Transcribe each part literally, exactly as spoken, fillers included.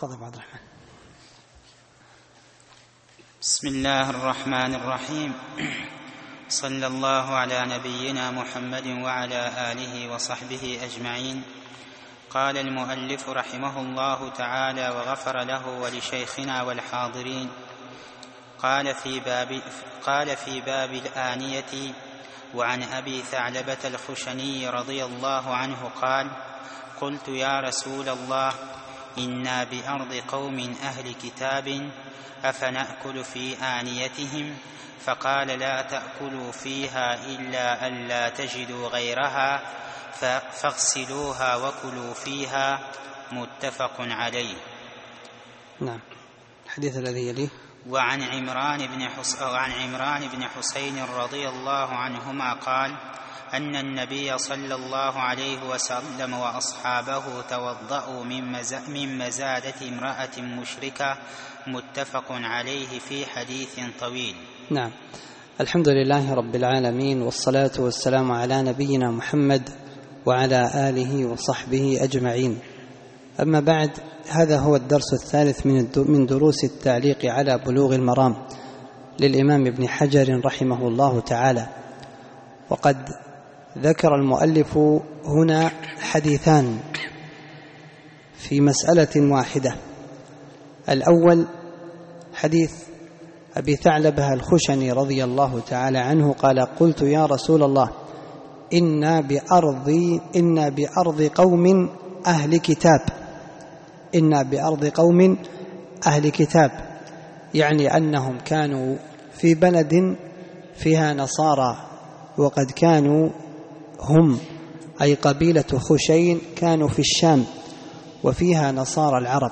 تفضل عبد الرحمن. بسم الله الرحمن الرحيم. صلى الله على نبينا محمد وعلى آله وصحبه أجمعين. قال المؤلف رحمه الله تعالى وغفر له ولشيخنا والحاضرين: قال في باب, قال في باب الآنية: وعن أبي ثعلبة الخشني رضي الله عنه قال: قلت يا رسول الله، إنا بأرض قوم أهل كتاب، أفنأكل في آنيتهم؟ فقال: لا تأكلوا فيها إلا أن لا تجدوا غيرها، فاغسلوها وكلوا فيها. متفق عليه. نعم. الحديث الذي يليه: وعن عمران بن حس... وعن عمران بن حسين رضي الله عنهما قال: أن النبي صلى الله عليه وسلم وأصحابه توضأوا من, مز... من مزادة امرأة مشركة. متفق عليه في حديث طويل. نعم. الحمد لله رب العالمين، والصلاة والسلام على نبينا محمد وعلى آله وصحبه أجمعين. أما بعد، هذا هو الدرس الثالث من دروس التعليق على بلوغ المرام للإمام ابن حجر رحمه الله تعالى. وقد ذكر المؤلف هنا حديثان في مسألة واحدة. الأول حديث أبي ثعلبة الخشني رضي الله تعالى عنه قال: قلت يا رسول الله، إنا بأرض, إنا بأرض قوم أهل كتاب. إنا بأرض قوم أهل كتاب، يعني أنهم كانوا في بلد فيها نصارى، وقد كانوا هم أي قبيلة خشين كانوا في الشام وفيها نصارى العرب.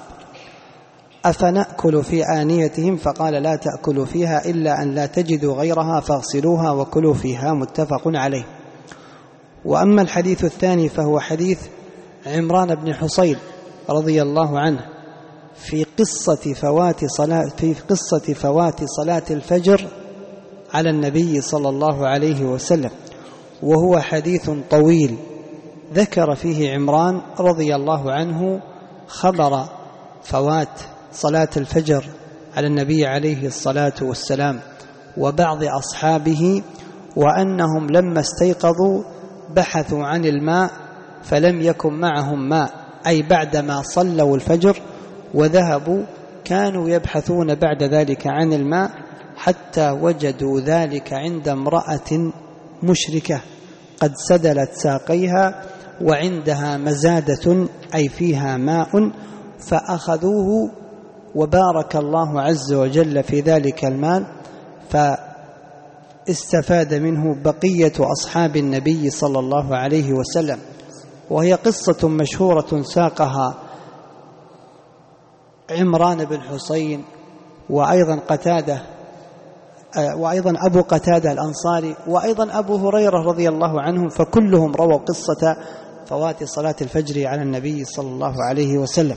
أفنأكل في آنيتهم؟ فقال: لا تأكلوا فيها إلا أن لا تجدوا غيرها، فاغسلوها وكلوا فيها. متفق عليه. وأما الحديث الثاني فهو حديث عمران بن حسين رضي الله عنه في قصة فوات صلاة في قصة فوات صلاة الفجر على النبي صلى الله عليه وسلم، وهو حديث طويل ذكر فيه عمران رضي الله عنه خبر فوات صلاة الفجر على النبي عليه الصلاة والسلام وبعض أصحابه، وأنهم لما استيقظوا بحثوا عن الماء فلم يكن معهم ماء، أي بعدما صلوا الفجر وذهبوا كانوا يبحثون بعد ذلك عن الماء، حتى وجدوا ذلك عند امرأة مشركة قد سدلت ساقيها وعندها مزادة أي فيها ماء، فأخذوه وبارك الله عز وجل في ذلك المال، فاستفاد منه بقية أصحاب النبي صلى الله عليه وسلم. وهي قصة مشهورة ساقها عمران بن حسين وأيضا قتادة وأيضا أبو قتادة الأنصاري وأيضا أبو هريرة رضي الله عنهم، فكلهم رووا قصة فوات صلاة الفجر على النبي صلى الله عليه وسلم.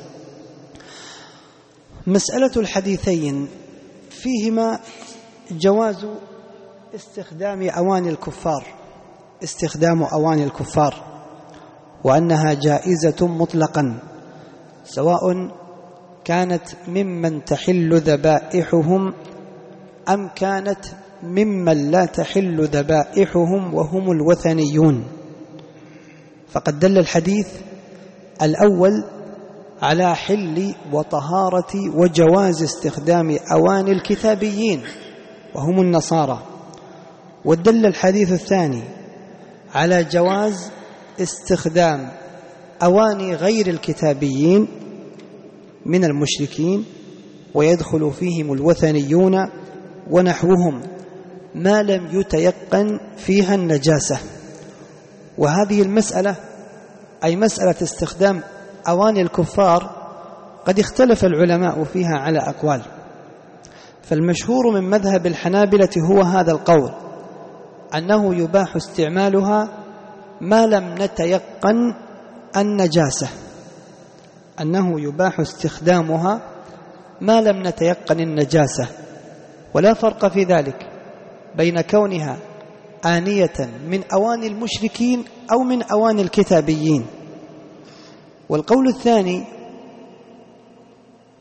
مسألة الحديثين فيهما جواز استخدام أواني الكفار استخدام أواني الكفار وأنها جائزة مطلقا، سواء كانت ممن تحل ذبائحهم أم كانت ممن لا تحل ذبائحهم وهم الوثنيون. فقد دل الحديث الأول على حل وطهارة وجواز استخدام أواني الكتابيين وهم النصارى، ودل الحديث الثاني على جواز استخدام أواني غير الكتابيين من المشركين، ويدخل فيهم الوثنيون ونحوهم ما لم يتيقن فيها النجاسة. وهذه المسألة أي مسألة استخدام أواني الكفار قد اختلف العلماء فيها على أقوال، فالمشهور من مذهب الحنابلة هو هذا القول، أنه يباح استعمالها ما لم نتيقن النجاسة، أنه يباح استخدامها ما لم نتيقن النجاسة، ولا فرق في ذلك بين كونها آنية من أواني المشركين أو من أواني الكتابيين. والقول الثاني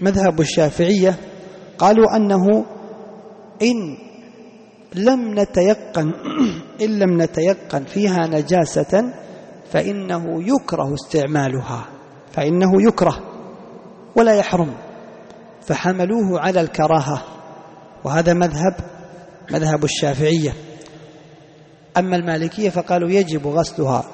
مذهب الشافعية قالوا أنه إن لم نتيقن إن لم نتيقن فيها نجاسة فإنه يكره استعمالها، فإنه يكره ولا يحرم، فحملوه على الكراهة، وهذا مذهب مذهب الشافعية. أما المالكية فقالوا يجب غسلها.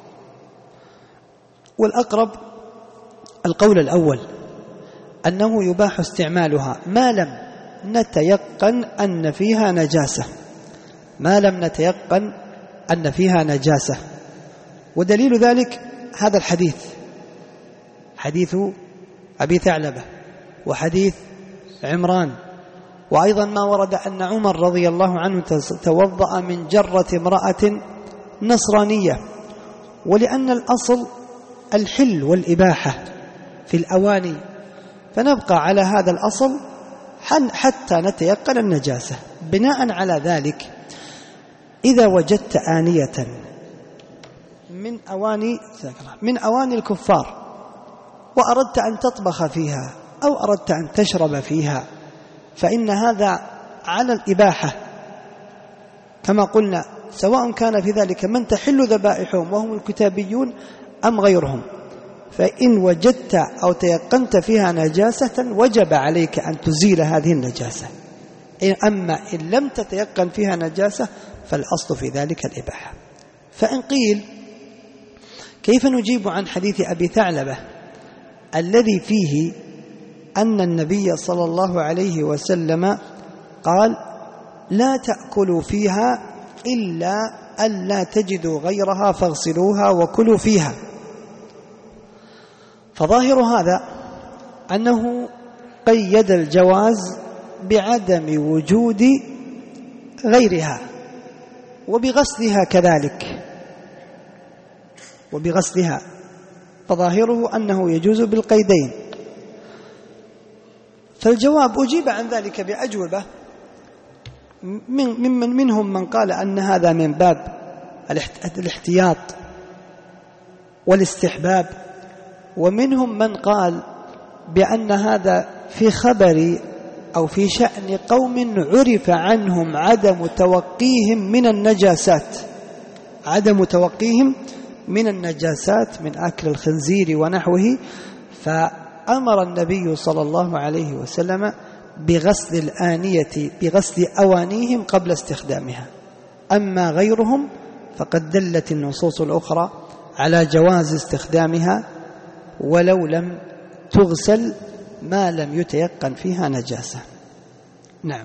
والأقرب القول الأول أنه يباح استعمالها ما لم نتيقن أن فيها نجاسة، ما لم نتيقن أن فيها نجاسة. ودليل ذلك هذا الحديث، حديث أبي ثعلبة وحديث عمران، وأيضا ما ورد أن عمر رضي الله عنه توضأ من جرة امرأة نصرانية، ولأن الأصل الحل والإباحة في الأواني، فنبقى على هذا الأصل حتى نتيقن النجاسة. بناء على ذلك إذا وجدت آنية من أواني من أواني الكفار وأردت أن تطبخ فيها أو أردت أن تشرب فيها فإن هذا على الإباحة كما قلنا، سواء كان في ذلك من تحل ذبائحهم وهم الكتابيون أم غيرهم. فإن وجدت أو تيقنت فيها نجاسة وجب عليك أن تزيل هذه النجاسة. أما إن لم تتيقن فيها نجاسة فالأصل في ذلك الإباحة. فإن قيل كيف نجيب عن حديث أبي ثعلبة الذي فيه أن النبي صلى الله عليه وسلم قال لا تأكلوا فيها إلا أن لا تجدوا غيرها فاغسلوها وكلوا فيها؟ فظاهر هذا أنه قيد الجواز بعدم وجود غيرها وبغسلها كذلك وبغسلها فظاهره أنه يجوز بالقيدين. فالجواب أجيب عن ذلك بأجوبة، من ممن منهم من قال أن هذا من باب الاحتياط والاستحباب، ومنهم من قال بأن هذا في خبر أو في شأن قوم عرف عنهم عدم توقيهم من النجاسات عدم توقيهم من النجاسات من أكل الخنزير ونحوه، فأمر النبي صلى الله عليه وسلم بغسل الآنية بغسل أوانيهم قبل استخدامها. أما غيرهم فقد دلت النصوص الأخرى على جواز استخدامها ولو لم تغسل ما لم يتيقن فيها نجاسة. نعم.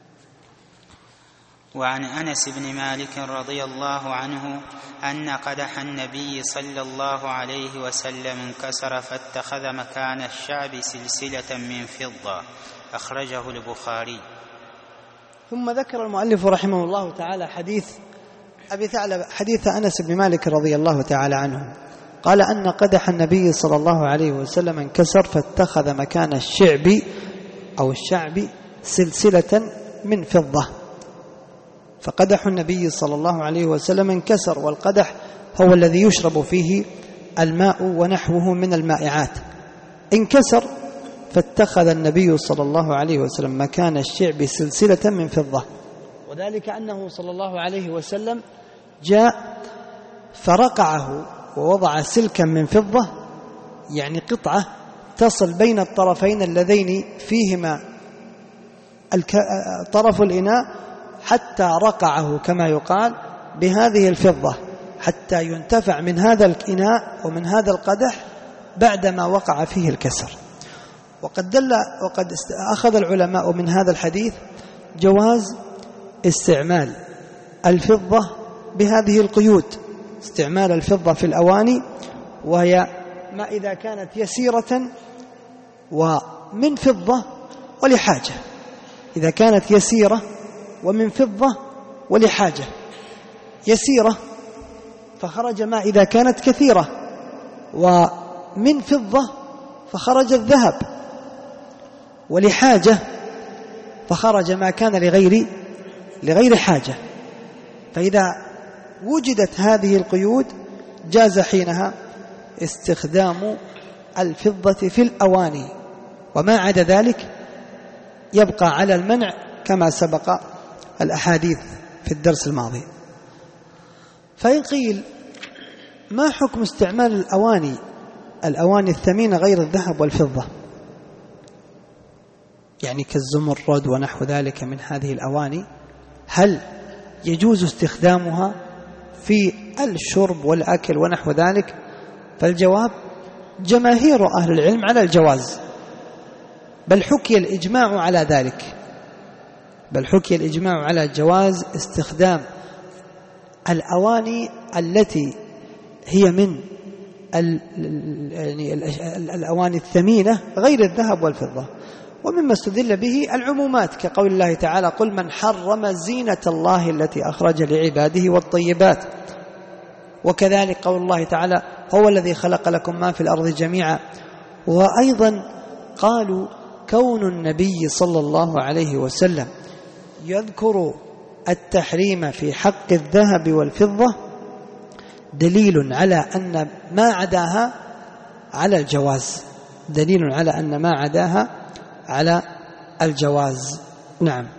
وعن أنس بن مالك رضي الله عنه أن قدح النبي صلى الله عليه وسلم انكسر فاتخذ مكان الشعب سلسلة من فضة، أخرجه البخاري. ثم ذكر المؤلف رحمه الله تعالى حديث أبي ثعلبة، حديث أنس بن مالك رضي الله تعالى عنه قال أن قدح النبي صلى الله عليه وسلم انكسر فاتخذ مكان الشعب أو الشعب سلسلة من فضة. فقدح النبي صلى الله عليه وسلم انكسر، والقدح هو الذي يشرب فيه الماء ونحوه من المائعات، انكسر فاتخذ النبي صلى الله عليه وسلم مكان الشعب سلسلة من فضة، وذلك أنه صلى الله عليه وسلم جاء فرقعه ووضع سلكا من فضة، يعني قطعة تصل بين الطرفين اللذين فيهما طرف الإناء، حتى رقعه كما يقال بهذه الفضة حتى ينتفع من هذا الإناء ومن هذا القدح بعدما وقع فيه الكسر. وقد دل وقد أخذ العلماء من هذا الحديث جواز استعمال الفضة بهذه القيود، استعمال الفضة في الأواني، وهي ما إذا كانت يسيرة ومن فضة ولحاجة، إذا كانت يسيرة ومن فضة ولحاجة، يسيرة فخرج ما إذا كانت كثيرة، ومن فضة فخرج الذهب، ولحاجة فخرج ما كان لغير لغير حاجة. فإذا وجدت هذه القيود جاز حينها استخدام الفضة في الأواني، وما عدا ذلك يبقى على المنع كما سبق الأحاديث في الدرس الماضي. فإن قيل ما حكم استعمال الأواني الأواني الثمينة غير الذهب والفضة، يعني كالزمرد ونحو ذلك من هذه الأواني، هل يجوز استخدامها في الشرب والأكل ونحو ذلك؟ فالجواب جماهير أهل العلم على الجواز، بل حكي الإجماع على ذلك، بل حكي الإجماع على جواز استخدام الأواني التي هي من يعني الأواني الثمينة غير الذهب والفضة. ومما استدل به العمومات كقول الله تعالى: قل من حرم زينة الله التي أخرج لعباده والطيبات. وكذلك قول الله تعالى: هو الذي خلق لكم ما في الأرض جميعا. وأيضا قالوا كون النبي صلى الله عليه وسلم يذكر التحريم في حق الذهب والفضة دليل على أن ما عداها على الجواز، دليل على أن ما عداها على الجواز. نعم.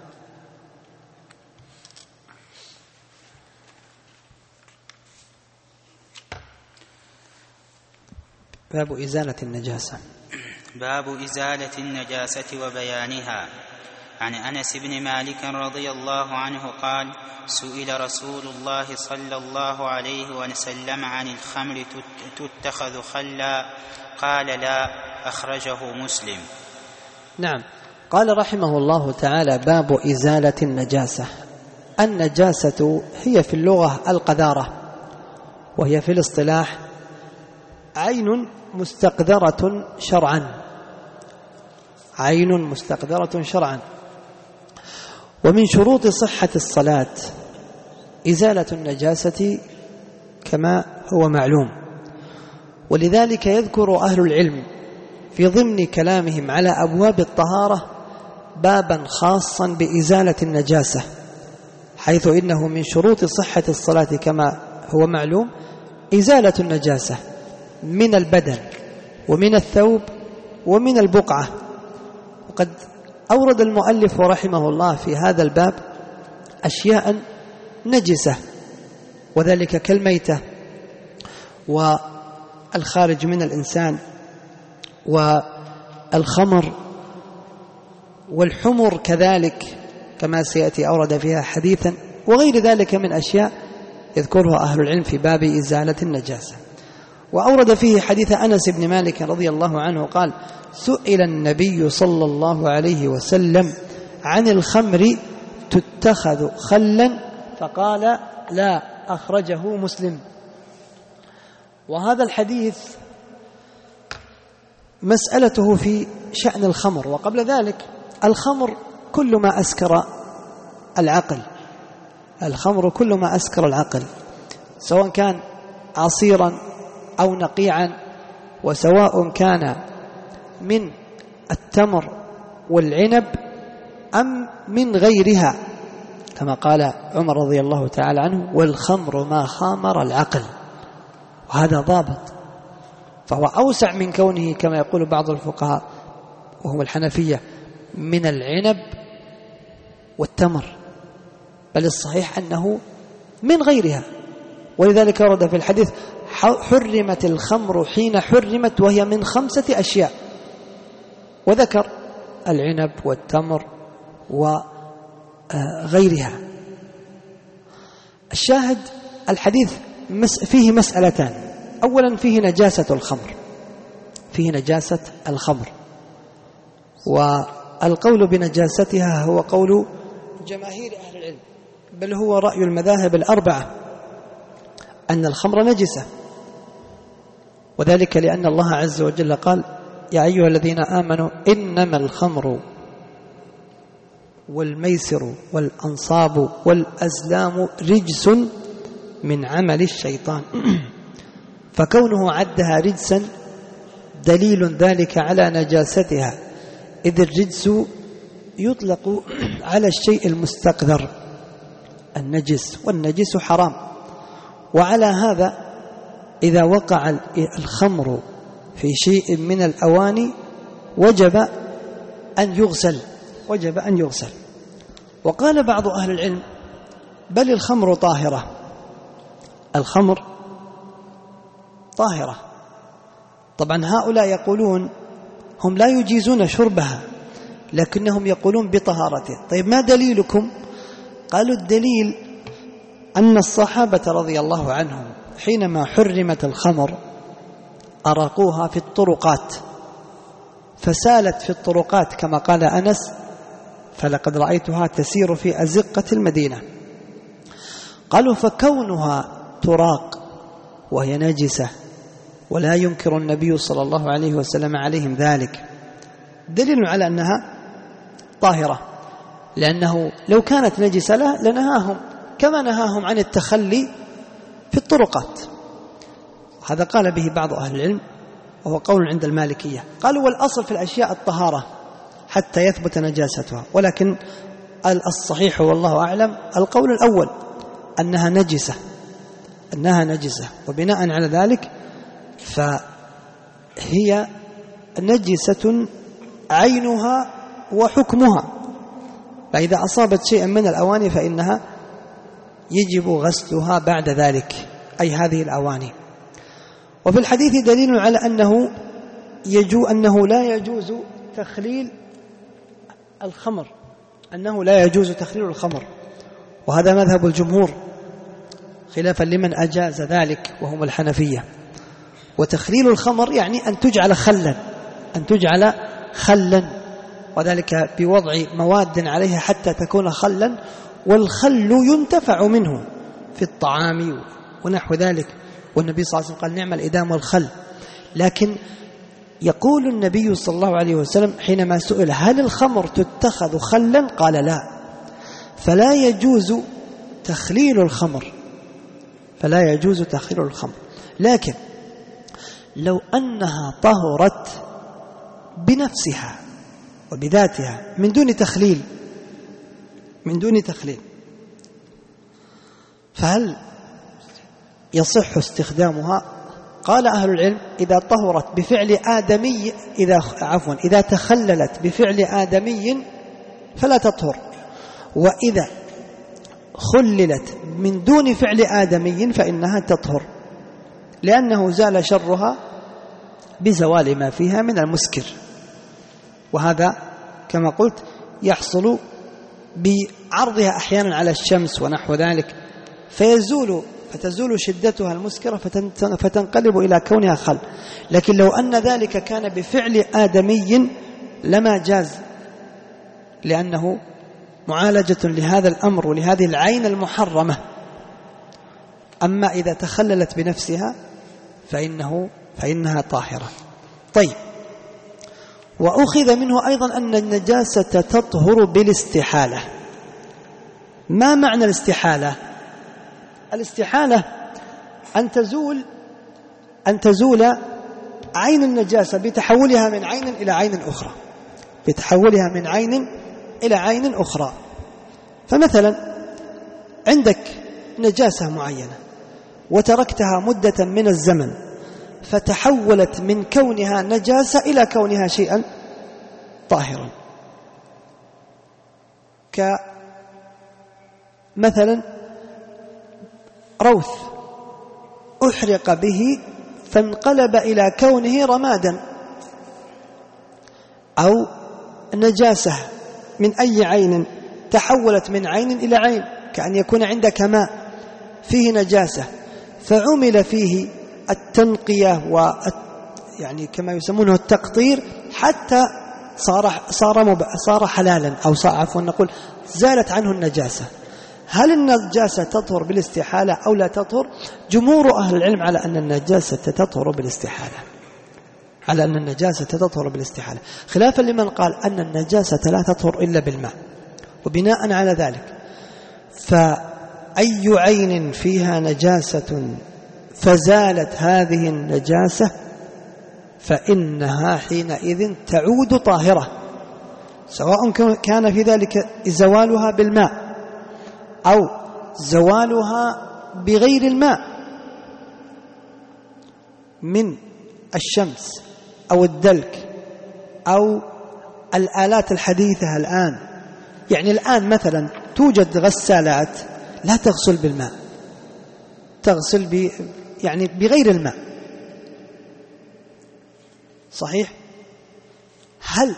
باب إزالة النجاسة. باب إزالة النجاسة وبيانها. عن أنس بن مالك رضي الله عنه قال: سئل رسول الله صلى الله عليه وسلم عن الخمر تتخذ خلا، قال: لا، أخرجه مسلم. نعم. قال رحمه الله تعالى: باب إزالة النجاسة. النجاسة هي في اللغة القذارة، وهي في الاصطلاح عين مستقذرة شرعا، عين مستقذرة شرعا. ومن شروط صحة الصلاة إزالة النجاسة كما هو معلوم، ولذلك يذكر أهل العلم في ضمن كلامهم على أبواب الطهارة بابا خاصا بإزالة النجاسة، حيث إنه من شروط صحة الصلاة كما هو معلوم إزالة النجاسة من البدن ومن الثوب ومن البقعة. وقد أورد المؤلف رحمه الله في هذا الباب أشياء نجسة، وذلك كالميتة والخارج من الإنسان والخمر والحمر كذلك كما سيأتي أورد فيها حديثا، وغير ذلك من أشياء يذكرها أهل العلم في باب إزالة النجاسة. وأورد فيه حديث أنس بن مالك رضي الله عنه قال: سئل النبي صلى الله عليه وسلم عن الخمر تتخذ خلا، فقال: لا، أخرجه مسلم. وهذا الحديث مسألته في شأن الخمر، وقبل ذلك الخمر كل ما أسكر العقل، الخمر كل ما أسكر العقل، سواء كان عصيرا أو نقيعا، وسواء كان من التمر والعنب أم من غيرها، كما قال عمر رضي الله تعالى عنه: والخمر ما خامر العقل. وهذا ضابط، فهو أوسع من كونه كما يقول بعض الفقهاء وهو الحنفية من العنب والتمر، بل الصحيح أنه من غيرها. ولذلك ورد في الحديث: حرمت الخمر حين حرمت وهي من خمسة أشياء، وذكر العنب والتمر وغيرها. الشاهد الحديث فيه مسألتان: أولا فيه نجاسة الخمر، فيه نجاسة الخمر، والقول بنجاستها هو قول جماهير أهل العلم، بل هو رأي المذاهب الأربعة أن الخمر نجسة، وذلك لأن الله عز وجل قال: يا أيها الذين آمنوا إنما الخمر والميسر والأنصاب والأزلام رجس من عمل الشيطان. فكونه عدها رجسا دليل ذلك على نجاستها، إذ الرجس يطلق على الشيء المستقذر النجس، والنجس حرام. وعلى هذا إذا وقع الخمر في شيء من الأواني وجب أن يغسل وجب أن يغسل. وقال بعض أهل العلم بل الخمر طاهرة، الخمر طاهرة. طبعا هؤلاء يقولون هم لا يجيزون شربها لكنهم يقولون بطهارته. طيب ما دليلكم؟ قالوا الدليل أن الصحابة رضي الله عنهم حينما حرمت الخمر أراقوها في الطرقات فسالت في الطرقات كما قال أنس فلقد رأيتها تسير في أزقة المدينة. قالوا فكونها تراق وهي نجسة ولا ينكر النبي صلى الله عليه وسلم عليهم ذلك دليل على أنها طاهرة، لأنه لو كانت نجسة لنهاهم كما نهاهم عن التخلي في الطرقات. هذا قال به بعض أهل العلم وهو قول عند المالكية. قالوا والأصل في الأشياء الطهارة حتى يثبت نجاستها، ولكن الصحيح والله أعلم القول الأول أنها نجسة أنها نجسة وبناء على ذلك فهي نجسة عينها وحكمها، فإذا أصابت شيئا من الأواني فإنها يجب غسلها بعد ذلك، أي هذه الأواني. وفي الحديث دليل على أنه يجو أنه لا يجوز تخليل الخمر أنه لا يجوز تخليل الخمر، وهذا مذهب الجمهور خلافا لمن أجاز ذلك وهم الحنفية. وتخليل الخمر يعني أن تجعل خلا أن تجعل خلا وذلك بوضع مواد عليها حتى تكون خلا، والخل ينتفع منه في الطعام ونحو ذلك، والنبي صلى الله عليه وسلم قال نعم الإدام والخل. لكن يقول النبي صلى الله عليه وسلم حينما سئل هل الخمر تتخذ خلا قال لا، فلا يجوز تخليل الخمر فلا يجوز تخليل الخمر. لكن لو أنها طهرت بنفسها وبذاتها من دون تخليل من دون تخليل فهل يصح استخدامها؟ قال أهل العلم إذا طهرت بفعل آدمي إذا عفوا إذا تخللت بفعل آدمي فلا تطهر، وإذا خللت من دون فعل آدمي فإنها تطهر، لأنه زال شرها بزوال ما فيها من المسكر، وهذا كما قلت يحصل بعرضها أحيانا على الشمس ونحو ذلك فيزول فتزول شدتها المسكرة فتنقلب إلى كونها خل. لكن لو أن ذلك كان بفعل آدمي لما جاز، لأنه معالجة لهذا الأمر ولهذه العين المحرمة. أما إذا تخللت بنفسها فإنه فإنها طاهرة. طيب، وأخذ منه أيضا أن النجاسة تطهر بالاستحالة. ما معنى الاستحالة؟ الاستحالة أن تزول أن تزول عين النجاسة بتحولها من عين إلى عين أخرى بتحولها من عين إلى عين أخرى. فمثلا عندك نجاسة معينة وتركتها مدة من الزمن فتحولت من كونها نجاسة إلى كونها شيئا طاهرا، كمثلا روث أحرق به فانقلب إلى كونه رمادا، أو نجاسة من أي عين تحولت من عين إلى عين، كأن يكون عندك ماء فيه نجاسة فعمل فيه التنقية و يعني كما يسمونه التقطير حتى صار صار صار حلالا، أو عفوا نقول زالت عنه النجاسة. هل النجاسة تطهر بالاستحالة أو لا تطهر؟ جمهور أهل العلم على أن النجاسة تطهر بالاستحالة على أن النجاسة تطهر بالاستحالة، خلافا لمن قال أن النجاسة لا تطهر إلا بالماء. وبناء على ذلك فأي عين فيها نجاسة فزالت هذه النجاسة فإنها حينئذ تعود طاهرة، سواء كان في ذلك زوالها بالماء أو زوالها بغير الماء من الشمس أو الدلك أو الآلات الحديثة الآن، يعني الآن مثلا توجد غسالات لا تغسل بالماء، تغسل ب يعني بغير الماء، صحيح؟ هل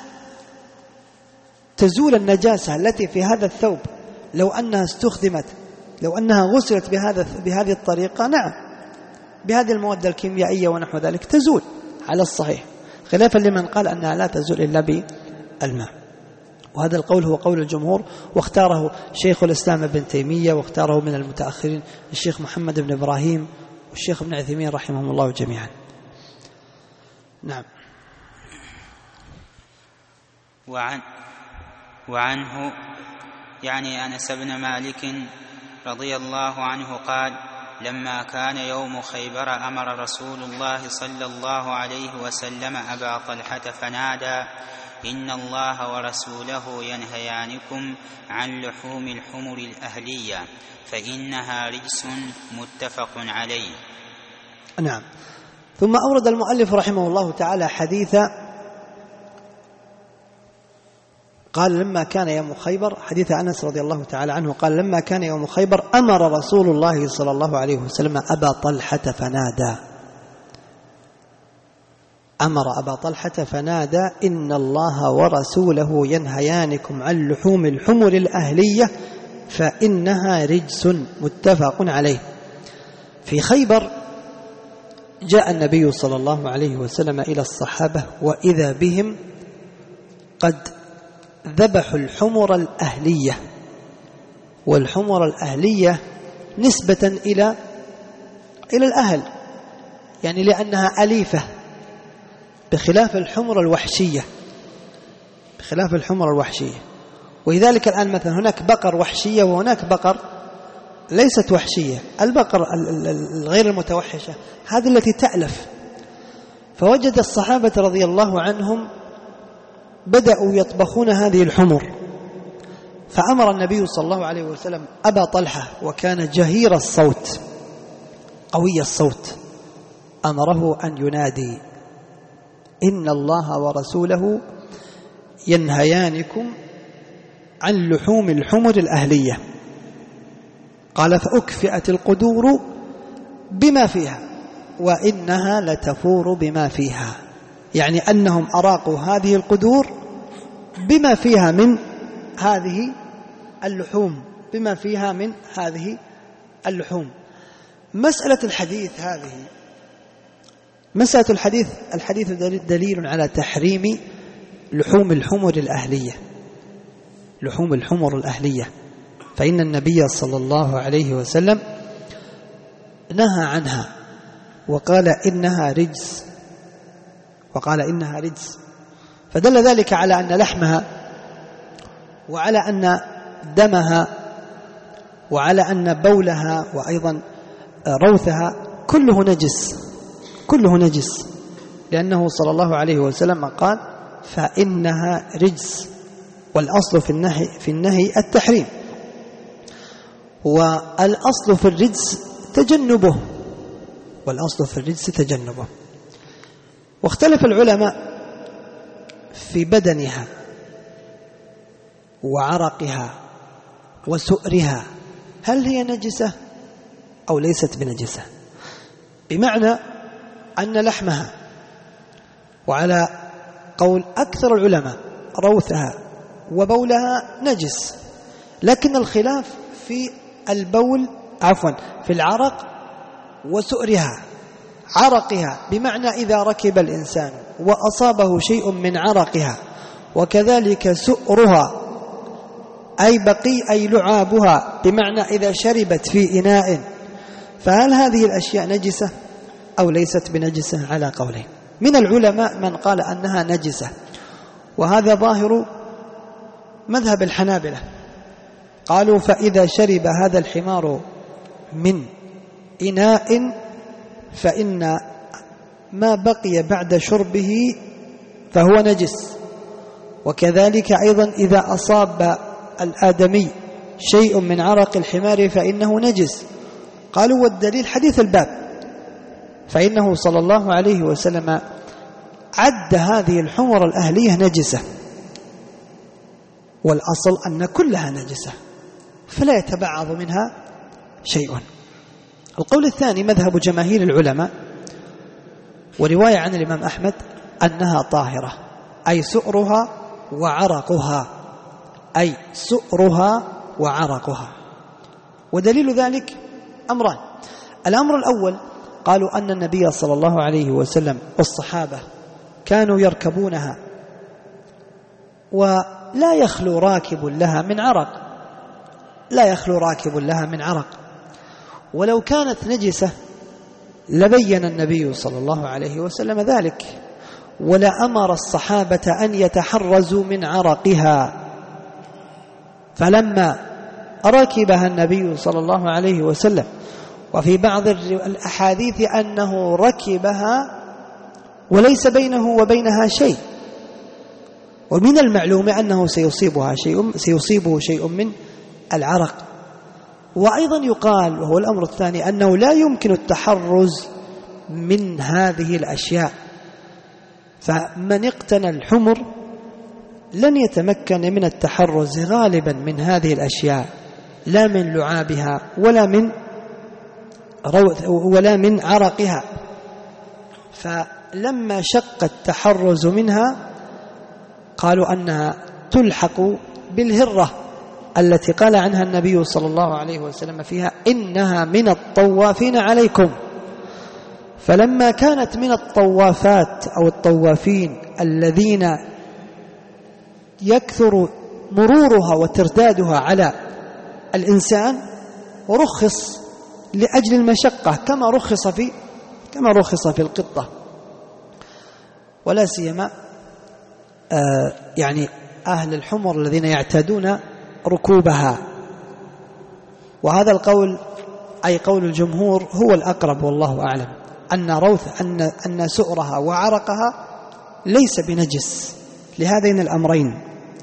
تزول النجاسة التي في هذا الثوب لو أنها استخدمت، لو أنها غسلت بهذا بهذه الطريقة؟ نعم، بهذه المواد الكيميائية ونحو ذلك تزول على الصحيح، خلافا لمن قال أنها لا تزول إلا بالماء. وهذا القول هو قول الجمهور، واختاره شيخ الإسلام ابن تيمية، واختاره من المتأخرين الشيخ محمد بن إبراهيم والشيخ ابن عثيمين رحمهم الله جميعا. نعم. وعن وعنه يعني أنس بن مالك رضي الله عنه قال: لما كان يوم خيبر أمر رسول الله صلى الله عليه وسلم أبا طلحة فنادى: إن الله ورسوله ينهيانكم عن لحوم الحمر الأهلية فإنها رجس، متفق عليه. نعم. ثم أورد المؤلف رحمه الله تعالى حديثا، قال: لما كان يوم خيبر، حديث أنس رضي الله تعالى عنه قال: لما كان يوم خيبر أمر رسول الله صلى الله عليه وسلم أبا طلحة فنادى، أمر أبا طلحة فنادى: إن الله ورسوله ينهيانكم عن لحوم الحمر الأهلية فإنها رجس، متفق عليه. في خيبر جاء النبي صلى الله عليه وسلم إلى الصحابة وإذا بهم قد ذبحوا الحمر الأهلية، والحمر الأهلية نسبة إلى إلى الأهل، يعني لأنها أليفة، بخلاف الحمر الوحشية، بخلاف الحمر الوحشية. ولذلك الآن مثلا هناك بقر وحشية وهناك بقر ليست وحشية. البقر الغير المتوحشة هذه التي تألف. فوجد الصحابة رضي الله عنهم بدأوا يطبخون هذه الحمر، فأمر النبي صلى الله عليه وسلم أبا طلحة، وكان جهير الصوت قوي الصوت، أمره أن ينادي: إن الله ورسوله ينهيانكم عن لحوم الحمر الأهلية. قال: فأكفئت القدور بما فيها وإنها لتفور بما فيها، يعني أنهم أراقوا هذه القدور بما فيها من هذه اللحوم، بما فيها من هذه اللحوم. مسألة الحديث هذه مسألة الحديث الحديث دليل على تحريم لحوم الحمر الأهلية، لحوم الحمر الأهلية، فإن النبي صلى الله عليه وسلم نهى عنها وقال إنها رجس، وقال إنها رجس، فدل ذلك على أن لحمها وعلى أن دمها وعلى أن بولها وأيضا روثها كله نجس، كله نجس، لأنه صلى الله عليه وسلم قال: فإنها رجس، والأصل في النهي في النهي التحريم، والأصل في الرجس تجنبه، والأصل في الرجس تجنبه. واختلف العلماء في بدنها وعرقها وسؤرها، هل هي نجسة أو ليست بنجسة؟ بمعنى أن لحمها، وعلى قول أكثر العلماء روثها وبولها نجس، لكن الخلاف في البول عفوا في العرق وسؤرها. عرقها بمعنى إذا ركب الإنسان وأصابه شيء من عرقها، وكذلك سؤرها أي بقي أي لعابها، بمعنى إذا شربت في إناء، فهل هذه الأشياء نجسة أو ليست بنجسة؟ على قولين. من العلماء من قال أنها نجسة، وهذا ظاهر مذهب الحنابلة، قالوا: فإذا شرب هذا الحمار من إناء فإن ما بقي بعد شربه فهو نجس، وكذلك أيضا إذا أصاب الآدمي شيء من عرق الحمار فإنه نجس. قالوا: والدليل حديث الباب، فإنه صلى الله عليه وسلم عد هذه الحمر الأهلية نجسة، والأصل أن كلها نجسة فلا يتبعض منها شيء. القول الثاني مذهب جماهير العلماء ورواية عن الإمام أحمد أنها طاهرة، أي سؤرها وعرقها، أي سؤرها وعرقها. ودليل ذلك أمران: الأمر الأول قالوا أن النبي صلى الله عليه وسلم والصحابة كانوا يركبونها ولا يخلو راكب لها من عرق، لا يخلو راكب لها من عرق، ولو كانت نجسة لبين النبي صلى الله عليه وسلم ذلك، ولا أمر الصحابة أن يتحرزوا من عرقها. فلما ركبها النبي صلى الله عليه وسلم، وفي بعض الأحاديث أنه ركبها وليس بينه وبينها شيء، ومن المعلوم أنه سيصيبها شيء سيصيبه شيء من العرق. وأيضا يقال، وهو الأمر الثاني، أنه لا يمكن التحرز من هذه الأشياء، فمن اقتنى الحمر لن يتمكن من التحرز غالبا من هذه الأشياء، لا من لعابها ولا من ولا من عرقها. فلما شق التحرز منها قالوا أنها تلحق بالهرة التي قال عنها النبي صلى الله عليه وسلم فيها: إنها من الطوافين عليكم. فلما كانت من الطوافات أو الطوافين الذين يكثر مرورها وتردادها على الإنسان، ورخص لأجل المشقة كما رخص في كما رخص في القطة، ولا سيما آه يعني أهل الحمر الذين يعتادون ركوبها. وهذا القول أي قول الجمهور هو الأقرب والله أعلم، أن روث أن أن سؤرها وعرقها ليس بنجس لهذين الأمرين.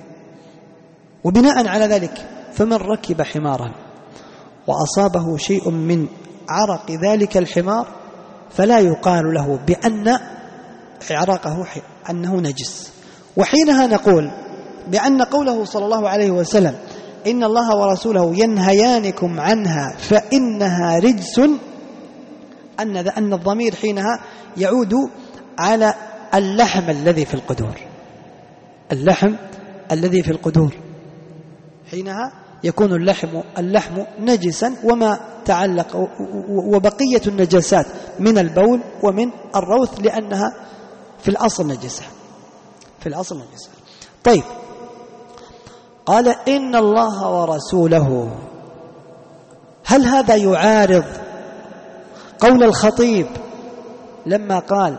وبناء على ذلك فمن ركب حمارا وأصابه شيء من عرق ذلك الحمار فلا يقال له بأن عرقه أنه نجس. وحينها نقول بأن قوله صلى الله عليه وسلم: إن الله ورسوله ينهيانكم عنها فإنها رجس، أن أن الضمير حينها يعود على اللحم الذي في القدور، اللحم الذي في القدور حينها يكون اللحم اللحم نجسا، وما تعلق وبقية النجاسات من البول ومن الروث لأنها في الأصل نجسة في الأصل نجسة. طيب، قال: إن الله ورسوله، هل هذا يعارض قول الخطيب لما قال: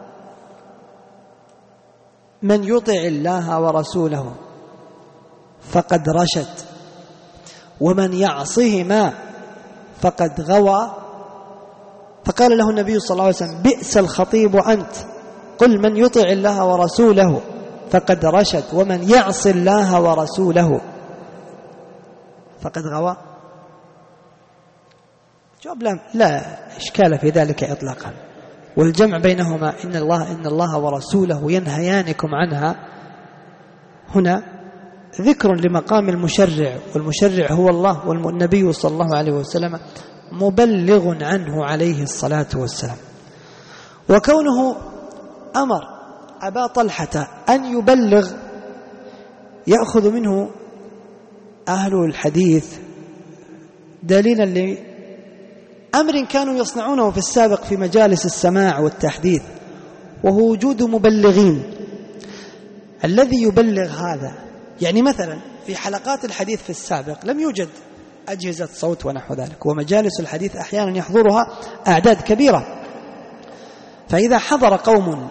من يطع الله ورسوله فقد رشد ومن يعصهما فقد غوى؟ فقال له النبي صلى الله عليه وسلم: بئس الخطيب أنت، قل من يطع الله ورسوله فقد رشد ومن يعص الله ورسوله فقد غوى. جواب: لا, لا إشكال في ذلك إطلاقا. والجمع بينهما إن الله إن الله ورسوله ينهيانكم عنها هنا ذكر لمقام المشرع، والمشرع هو الله، والنبي صلى الله عليه وسلم مبلغ عنه عليه الصلاة والسلام. وكونه أمر أبا طلحة أن يبلغ يأخذ منه أهل الحديث دليلا لأمر كانوا يصنعونه في السابق في مجالس السماع والتحديث، وهو وجود مبلغين. الذي يبلغ هذا، يعني مثلا في حلقات الحديث في السابق لم يوجد أجهزة صوت ونحو ذلك، ومجالس الحديث أحيانا يحضرها أعداد كبيرة، فإذا حضر قوم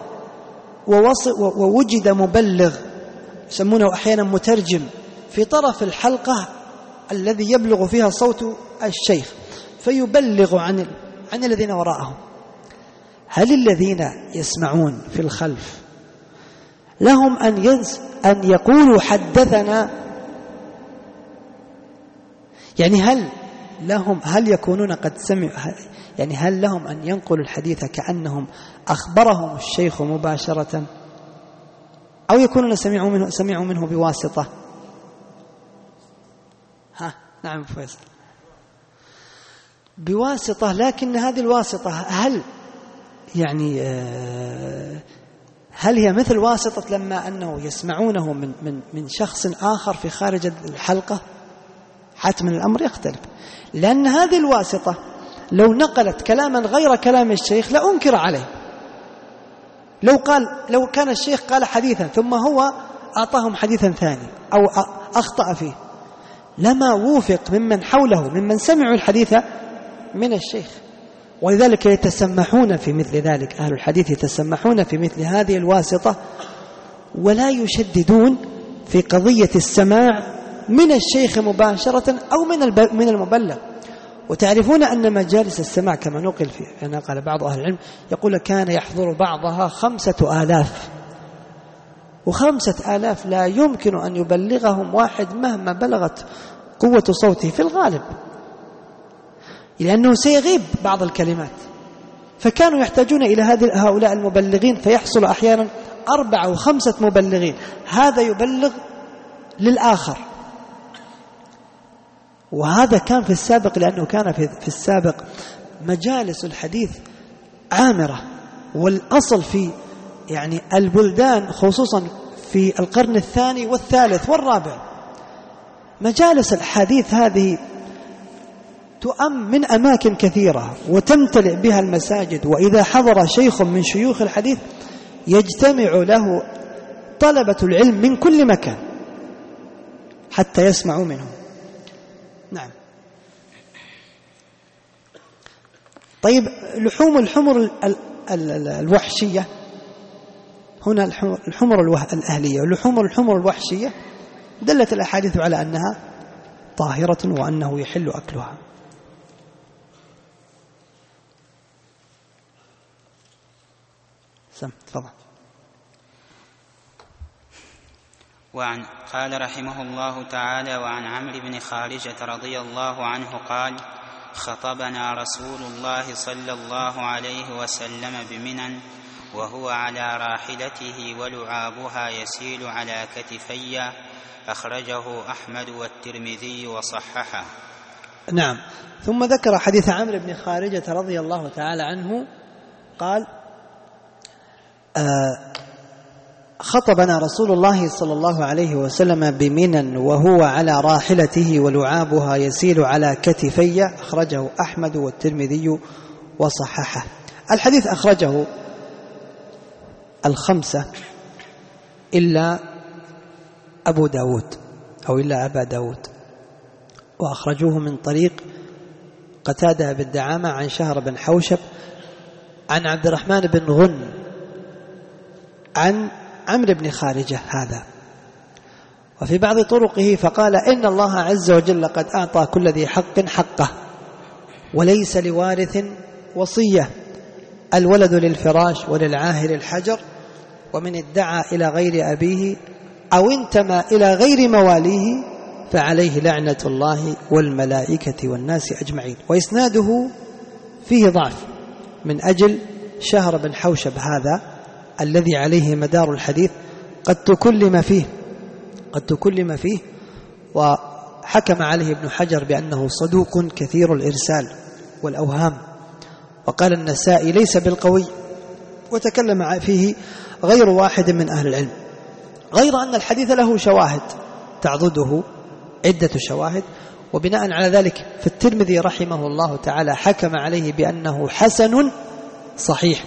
ووجد مبلغ يسمونه أحيانا مترجم في طرف الحلقة الذي يبلغ فيها صوت الشيخ فيبلغ عن عن الذين وراءهم، هل الذين يسمعون في الخلف لهم أن ينس أن يقولوا حدثنا؟ يعني هل لهم هل يكونون قد سمعوا، يعني هل لهم أن ينقلوا الحديث كأنهم أخبرهم الشيخ مباشرة، أو يكونون سمعوا منه, سمعوا منه بواسطة؟ ها نعم فيصل، بواسطة، لكن هذه الواسطة هل يعني هل هي مثل واسطة لما أنه يسمعونه من, من, من شخص آخر في خارج الحلقة؟ حتما الأمر يختلف، لأن هذه الواسطة لو نقلت كلاما غير كلام الشيخ لأنكر عليه. لو قال لو كان الشيخ قال حديثا ثم هو أعطاهم حديثا ثاني أو أخطأ فيه لما وفق ممن حوله ممن سمعوا الحديث من الشيخ. ولذلك يتسمحون في مثل ذلك، أهل الحديث يتسمحون في مثل هذه الواسطة ولا يشددون في قضية السماع من الشيخ مباشرة أو من من المبلغ. وتعرفون أن مجالس السماع كما نقل فيه أنا قال بعض أهل العلم يقول كان يحضر بعضها خمسة آلاف، وخمسة آلاف لا يمكن أن يبلغهم واحد مهما بلغت قوة صوته في الغالب، لأنه سيغيب بعض الكلمات، فكانوا يحتاجون إلى هؤلاء المبلغين، فيحصل أحيانا أربعة وخمسة مبلغين، هذا يبلغ للآخر. وهذا كان في السابق، لأنه كان في السابق مجالس الحديث عامرة، والأصل في يعني البلدان خصوصا في القرن الثاني والثالث والرابع مجالس الحديث هذه تؤم من أماكن كثيرة وتمتلئ بها المساجد، وإذا حضر شيخ من شيوخ الحديث يجتمع له طلبة العلم من كل مكان حتى يسمعوا منه. نعم. طيب لحوم الحمر الوحشية، هنا الحمر الأهلية ولحوم الحمر الوحشية دلت الأحاديث على أنها طاهرة وأنه يحل أكلها. سم تفضل. وعن قال رحمه الله تعالى: وعن عمرو بن خارجة رضي الله عنه قال: خطبنا رسول الله صلى الله عليه وسلم بمنى وهو على راحلته ولعابها يسيل على كتفي، أخرجه أحمد والترمذي وصححه. نعم. ثم ذكر حديث عمرو بن خارجة رضي الله تعالى عنه قال: آه خطبنا رسول الله صلى الله عليه وسلم بمنى وهو على راحلته ولعابها يسيل على كتفي، أخرجه أحمد والترمذي وصححه. الحديث أخرجه الخمسة إلا أبو داود أو إلا أبا داود، وأخرجوه من طريق قتادة بن دعامة عن شهر بن حوشب عن عبد الرحمن بن غن عن عمرو بن خارجة هذا. وفي بعض طرقه فقال: إن الله عز وجل قد أعطى كل ذي حق حقه وليس لوارث وصية، الولد للفراش وللعاهر الحجر، ومن ادعى إلى غير أبيه أو انتمى إلى غير مواليه فعليه لعنة الله والملائكة والناس أجمعين. وإسناده فيه ضعف من أجل شهر بن حوشب هذا الذي عليه مدار الحديث، قد تكلم فيه قد تكلم فيه وحكم عليه ابن حجر بأنه صدوق كثير الإرسال والأوهام، وقال النسائي ليس بالقوي، وتكلم فيه غير واحد من أهل العلم، غير أن الحديث له شواهد تعضده عدة شواهد. وبناء على ذلك فالترمذي رحمه الله تعالى حكم عليه بأنه حسن صحيح،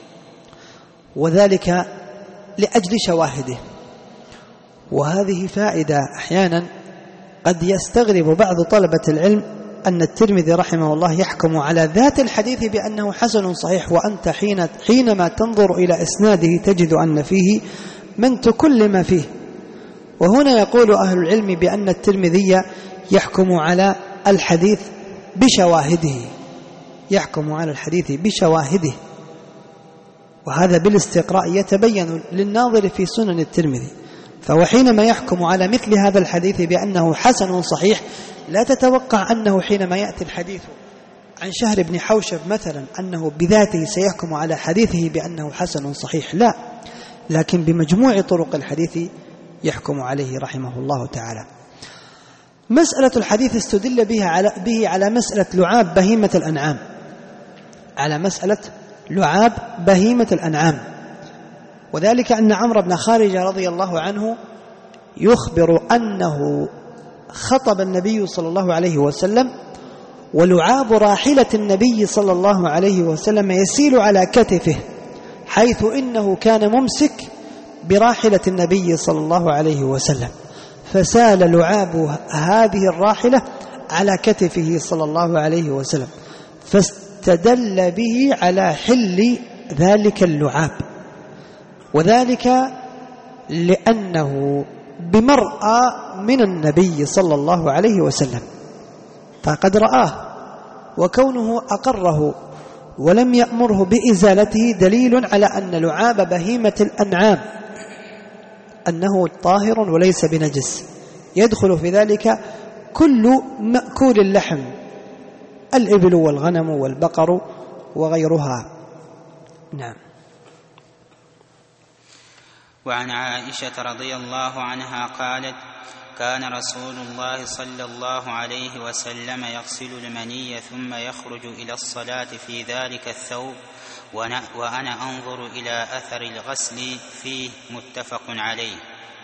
وذلك لأجل شواهده. وهذه فائدة أحيانا قد يستغرب بعض طلبة العلم أن الترمذي رحمه الله يحكم على ذات الحديث بأنه حسن صحيح، وأنت حين حينما تنظر إلى إسناده تجد أن فيه من تكلم فيه. وهنا يقول أهل العلم بأن الترمذي يحكم على الحديث بشواهده يحكم على الحديث بشواهده وهذا بالاستقراء يتبين للناظر في سنن الترمذي. فهو حينما يحكم على مثل هذا الحديث بأنه حسن صحيح لا تتوقع أنه حينما يأتي الحديث عن شهر بن حوشب مثلا أنه بذاته سيحكم على حديثه بأنه حسن صحيح، لا، لكن بمجموع طرق الحديث يحكم عليه رحمه الله تعالى. مسألة الحديث استدل بها على به على مسألة لعاب بهيمة الأنعام، على مسألة لعاب بهيمة الأنعام، وذلك أن عمرو بن خارجة رضي الله عنه يخبر أنه خطب النبي صلى الله عليه وسلم ولعاب راحلة النبي صلى الله عليه وسلم يسيل على كتفه، حيث إنه كان ممسك براحلة النبي صلى الله عليه وسلم، فسال لعاب هذه الراحلة على كتفه صلى الله عليه وسلم، فاستدل به على حل ذلك اللعاب، وذلك لأنه بمرأى من النبي صلى الله عليه وسلم، فقد رآه، وكونه أقره ولم يأمره بإزالته دليل على أن لعاب بهيمة الأنعام أنه طاهر وليس بنجس، يدخل في ذلك كل مأكول اللحم، الإبل والغنم والبقر وغيرها. نعم. وعن عائشة رضي الله عنها قالت: كان رسول الله صلى الله عليه وسلم يغسل المني ثم يخرج إلى الصلاة في ذلك الثوب وأنا أنظر إلى أثر الغسل فيه، متفق عليه.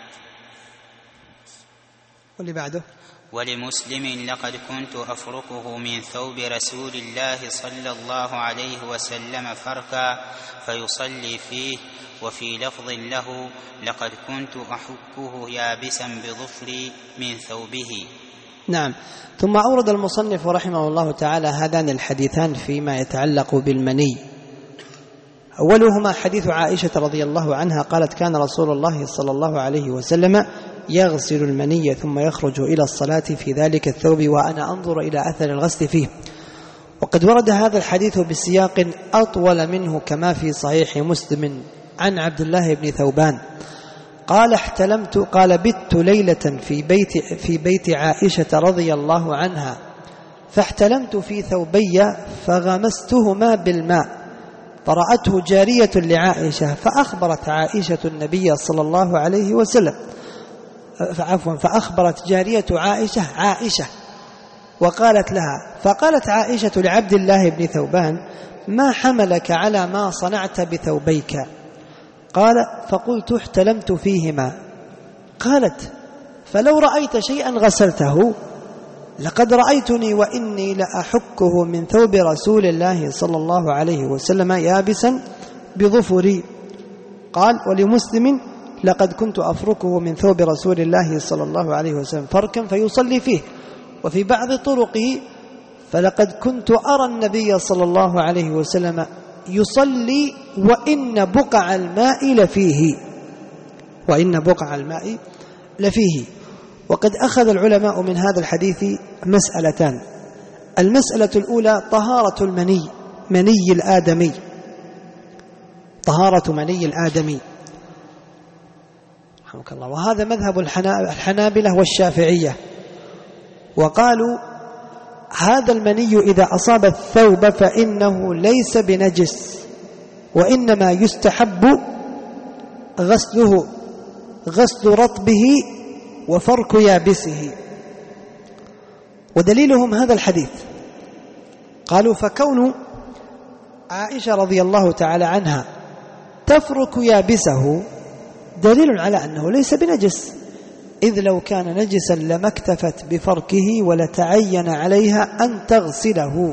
واللي بعده: ولمسلم: لقد كنت أفركه من ثوب رسول الله صلى الله عليه وسلم فركا فيصلي فيه. وفي لفظ له: لقد كنت أحكه يابسا بظفري من ثوبه. نعم. ثم أورد المصنف رحمه الله تعالى هذان الحديثان فيما يتعلق بالمني. أولهما حديث عائشة رضي الله عنها قالت: كان رسول الله صلى الله عليه وسلم يغسل المني ثم يخرج إلى الصلاة في ذلك الثوب وأنا أنظر إلى أثر الغسل فيه. وقد ورد هذا الحديث بسياق أطول منه كما في صحيح مسلم عن عبد الله بن ثوبان قال: احتلمت قال بت ليلة في بيت في بيت عائشة رضي الله عنها، فاحتلمت في ثوبي فغمستهما بالماء، فرأته جارية لعائشة فأخبرت عائشة النبي صلى الله عليه وسلم عفوا فأخبرت جارية عائشة عائشة وقالت لها، فقالت عائشة لعبد الله بن ثوبان: ما حملك على ما صنعت بثوبيك؟ قال: فقلت: احتلمت فيهما. قالت: فلو رأيت شيئا غسلته؟ لقد رأيتني وإني لأحكه من ثوب رسول الله صلى الله عليه وسلم يابسا بظفري. قال: ولمسلم: لقد كنت أفركه من ثوب رسول الله صلى الله عليه وسلم فركا فيصلي فيه. وفي بعض طرقه: فلقد كنت أرى النبي صلى الله عليه وسلم يصلي وإن بقع الماء لفيه وإن بقع الماء لفيه. وقد أخذ العلماء من هذا الحديث مسألتان: المسألة الأولى طهارة المني مني الآدمي طهارة مني الآدمي رحمك الله، وهذا مذهب الحنابلة والشافعية، وقالوا هذا المني إذا أصاب الثوب فإنه ليس بنجس، وإنما يستحب غسله غسل رطبه وفرك يابسه. ودليلهم هذا الحديث. قالوا: فكون عائشة رضي الله تعالى عنها تفرك يابسه دليل على أنه ليس بنجس، إذ لو كان نجسا لما اكتفت بفركه ولتعين عليها أن تغسله.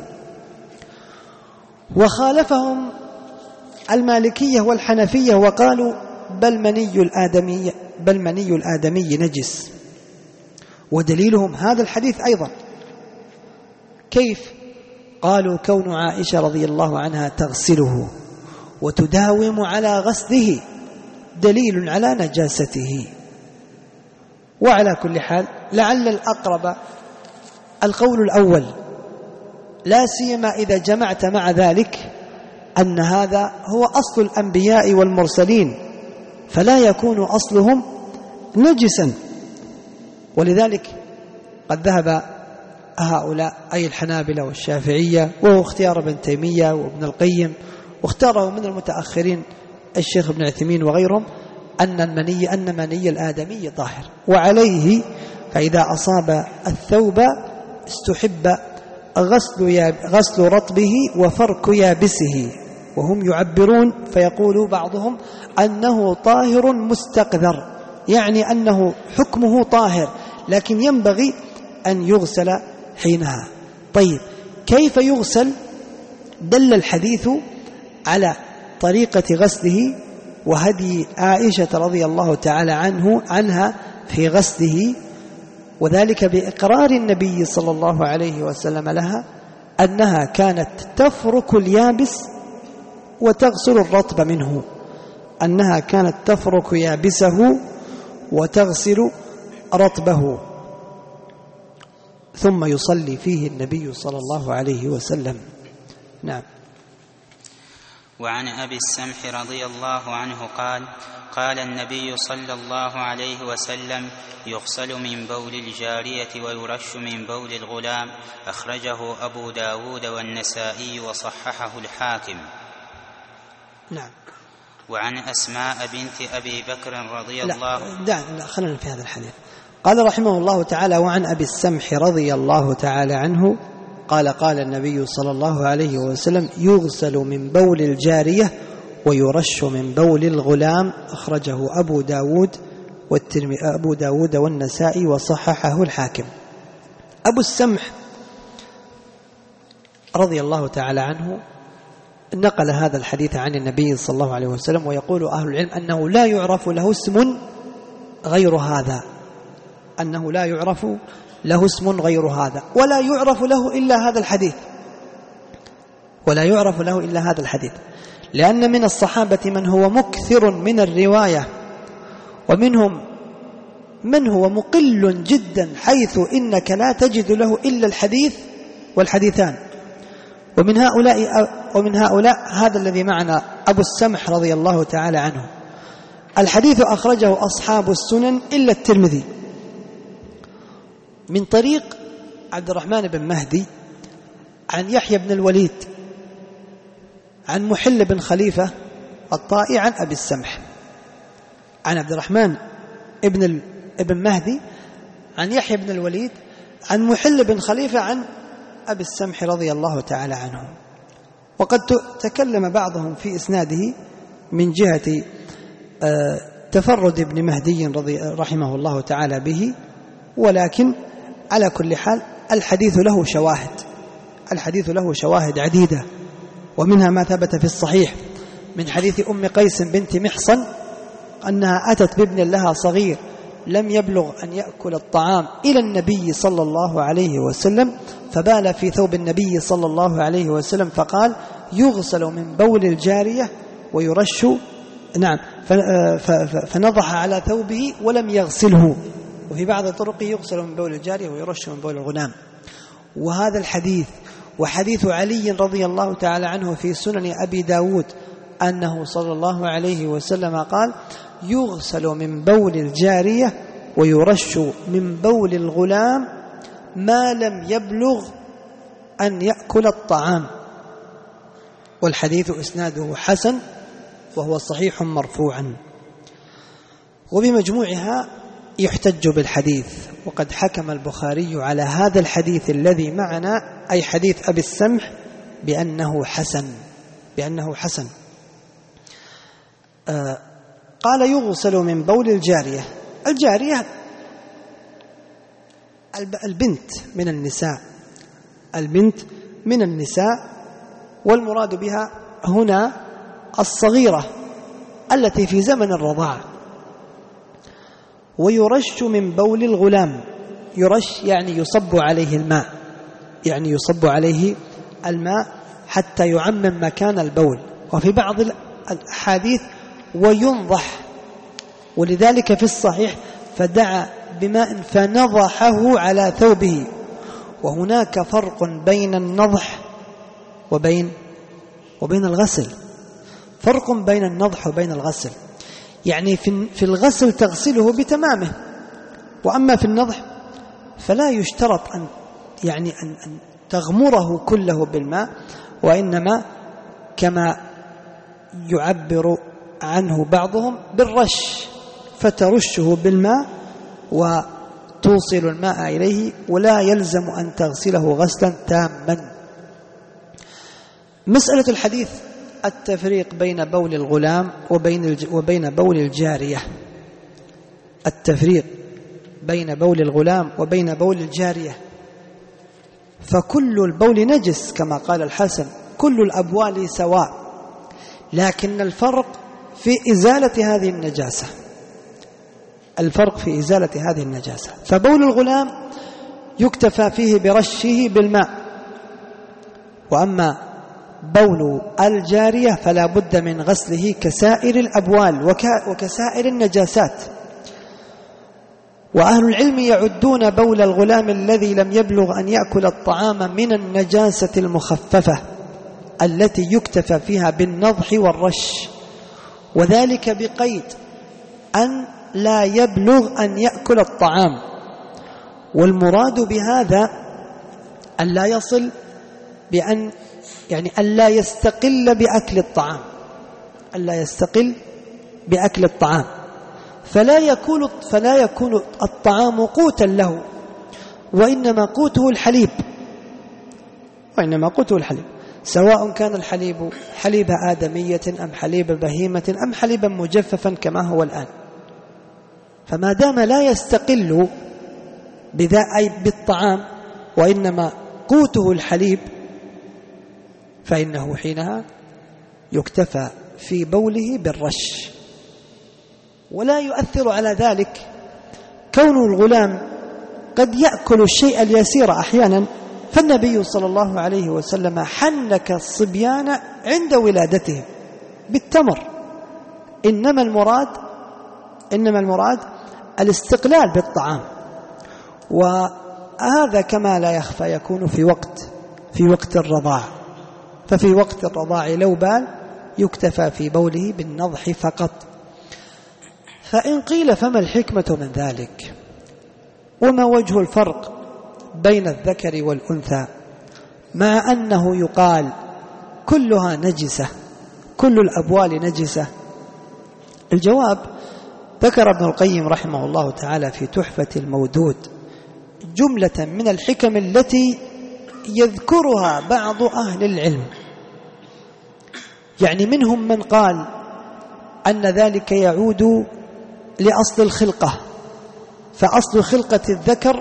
وخالفهم المالكية والحنفية وقالوا: بل مني الآدمي بل مني الآدمي نجس. ودليلهم هذا الحديث أيضا. كيف؟ قالوا: كون عائشة رضي الله عنها تغسله وتداوم على غسله دليل على نجاسته. وعلى كل حال لعل الأقرب القول الأول، لا سيما إذا جمعت مع ذلك أن هذا هو أصل الأنبياء والمرسلين، فلا يكون أصلهم نجسا. ولذلك قد ذهب هؤلاء أي الحنابلة والشافعية، وهو اختيار ابن تيمية وابن القيم، واختاره من المتأخرين الشيخ ابن عثيمين وغيرهم، أن المني أن مني الآدمي طاهر. وعليه فإذا أصاب الثوب استحب غسل غسل رطبه وفرك يابسه، وهم يعبرون فيقول بعضهم أنه طاهر مستقذر، يعني أنه حكمه طاهر لكن ينبغي أن يغسل حينها. طيب كيف يغسل؟ دل الحديث على طريقة غسله وهدي عائشة رضي الله تعالى عنه عنها في غسله، وذلك بإقرار النبي صلى الله عليه وسلم لها أنها كانت تفرك اليابس وتغسل الرطب منه، أنها كانت تفرك يابسه وتغسل رطبه، ثم يصلي فيه النبي صلى الله عليه وسلم. نعم. وعن أبي السمح رضي الله عنه قال: قال النبي صلى الله عليه وسلم: يغسل من بول الجارية ويرش من بول الغلام. أخرجه أبو داود والنسائي وصححه الحاكم. نعم. وعن أسماء بنت أبي بكر رضي لا الله لا لا خلنا في هذا الحديث. قال رحمه الله تعالى: وعن أبي السمح رضي الله تعالى عنه قال: قال النبي صلى الله عليه وسلم: يغسل من بول الجارية ويرش من بول الغلام. أخرجه أبو داود والترمذي أبو داود والنسائي وصححه الحاكم. أبو السمح رضي الله تعالى عنه نقل هذا الحديث عن النبي صلى الله عليه وسلم، ويقول أهل العلم أنه لا يعرف له اسم غير هذا، أنه لا يعرف له اسم غير هذا، ولا يعرف له إلا هذا الحديث، ولا يعرف له إلا هذا الحديث، لأن من الصحابة من هو مكثر من الرواية، ومنهم من هو مقل جدا حيث إنك لا تجد له إلا الحديث والحديثان. ومن هؤلاء ومن هؤلاء هذا الذي معنا أبو السمح رضي الله تعالى عنه. الحديث أخرجه أصحاب السنن إلا الترمذي من طريق عبد الرحمن بن مهدي عن يحيى بن الوليد عن محل بن خليفة الطائي عن أبي السمح، عن عبد الرحمن ابن ابن مهدي عن يحيى بن الوليد عن محل بن خليفة عن أبي السمح رضي الله تعالى عنه. وقد تكلم بعضهم في إسناده من جهة تفرد ابن مهدي رضي رحمه الله تعالى به، ولكن على كل حال الحديث له شواهد، الحديث له شواهد عديدة، ومنها ما ثبت في الصحيح من حديث أم قيس بنت محصن أنها أتت بابن لها صغير لم يبلغ أن يأكل الطعام إلى النبي صلى الله عليه وسلم، فبال في ثوب النبي صلى الله عليه وسلم فقال: يغسل من بول الجارية ويرش، نعم، فنضح على ثوبه ولم يغسله. وفي بعض طرقه يغسل من بول الجارية ويرش من بول الغلام. وهذا الحديث وحديث علي رضي الله تعالى عنه في سنن أبي داود أنه صلى الله عليه وسلم قال: يغسل من بول الجارية ويرش من بول الغلام ما لم يبلغ أن يأكل الطعام. والحديث إسناده حسن وهو صحيح مرفوعا. وبمجموعها يحتج بالحديث. وقد حكم البخاري على هذا الحديث الذي معنا أي حديث أبي السمح بأنه حسن بأنه حسن آه قال: يغسل من بول الجارية. الجارية البنت من النساء، البنت من النساء، والمراد بها هنا الصغيرة التي في زمن الرضاعة. ويرش من بول الغلام، يرش يعني يصب عليه الماء، يعني يصب عليه الماء حتى يعمم مكان البول. وفي بعض الأحاديث وينضح، ولذلك في الصحيح فدعا بماء فنضحه على ثوبه. وهناك فرق بين النضح وبين وبين الغسل، فرق بين النضح وبين الغسل. يعني في الغسل تغسله بتمامه، وأما في النضح فلا يشترط أن يعني أن تغمره كله بالماء، وإنما كما يعبر عنه بعضهم بالرش، فترشه بالماء وتوصل الماء إليه، ولا يلزم أن تغسله غسلا تاما. مسألة الحديث التفريق بين بول الغلام وبين وبين بول الجارية، التفريق بين بول الغلام وبين بول الجارية، فكل البول نجس كما قال الحسن، كل الأبوال سواء، لكن الفرق في إزالة هذه النجاسة، الفرق في إزالة هذه النجاسة. فبول الغلام يكتفى فيه برشه بالماء، وأما بول الجارية فلا بد من غسله كسائر الأبوال وكسائر النجاسات. وأهل العلم يعدون بول الغلام الذي لم يبلغ أن يأكل الطعام من النجاسة المخففة التي يكتفى فيها بالنضح والرش، وذلك بقيد أن لا يبلغ أن يأكل الطعام، والمراد بهذا أن لا يصل بأن يعني أن لا يستقل بأكل الطعام، أن لا يستقل بأكل الطعام، فلا يكون فلا يكون الطعام قوتا له، وإنما قوته الحليب، وإنما قوته الحليب، سواء كان الحليب حليب آدمية أم حليب بهيمة أم حليبا مجففا كما هو الآن. فما دام لا يستقل بذا أي بالطعام، وإنما قوته الحليب، فإنه حينها يكتفى في بوله بالرش. ولا يؤثر على ذلك كون الغلام قد يأكل الشيء اليسير أحيانا، فالنبي صلى الله عليه وسلم حنك الصبيان عند ولادتهم بالتمر، إنما المراد إنما المراد الاستقلال بالطعام، وهذا كما لا يخفى يكون في وقت في وقت الرضاع، ففي وقت الرضاع لو بال يكتفى في بوله بالنضح فقط. فإن قيل فما الحكمة من ذلك، وما وجه الفرق بين الذكر والأنثى مع أنه يقال كلها نجسة، كل الأبوال نجسة؟ الجواب: ذكر ابن القيم رحمه الله تعالى في تحفة المودود جملة من الحكم التي يذكرها بعض أهل العلم، يعني منهم من قال أن ذلك يعود لأصل الخلقة، فأصل خلقة الذكر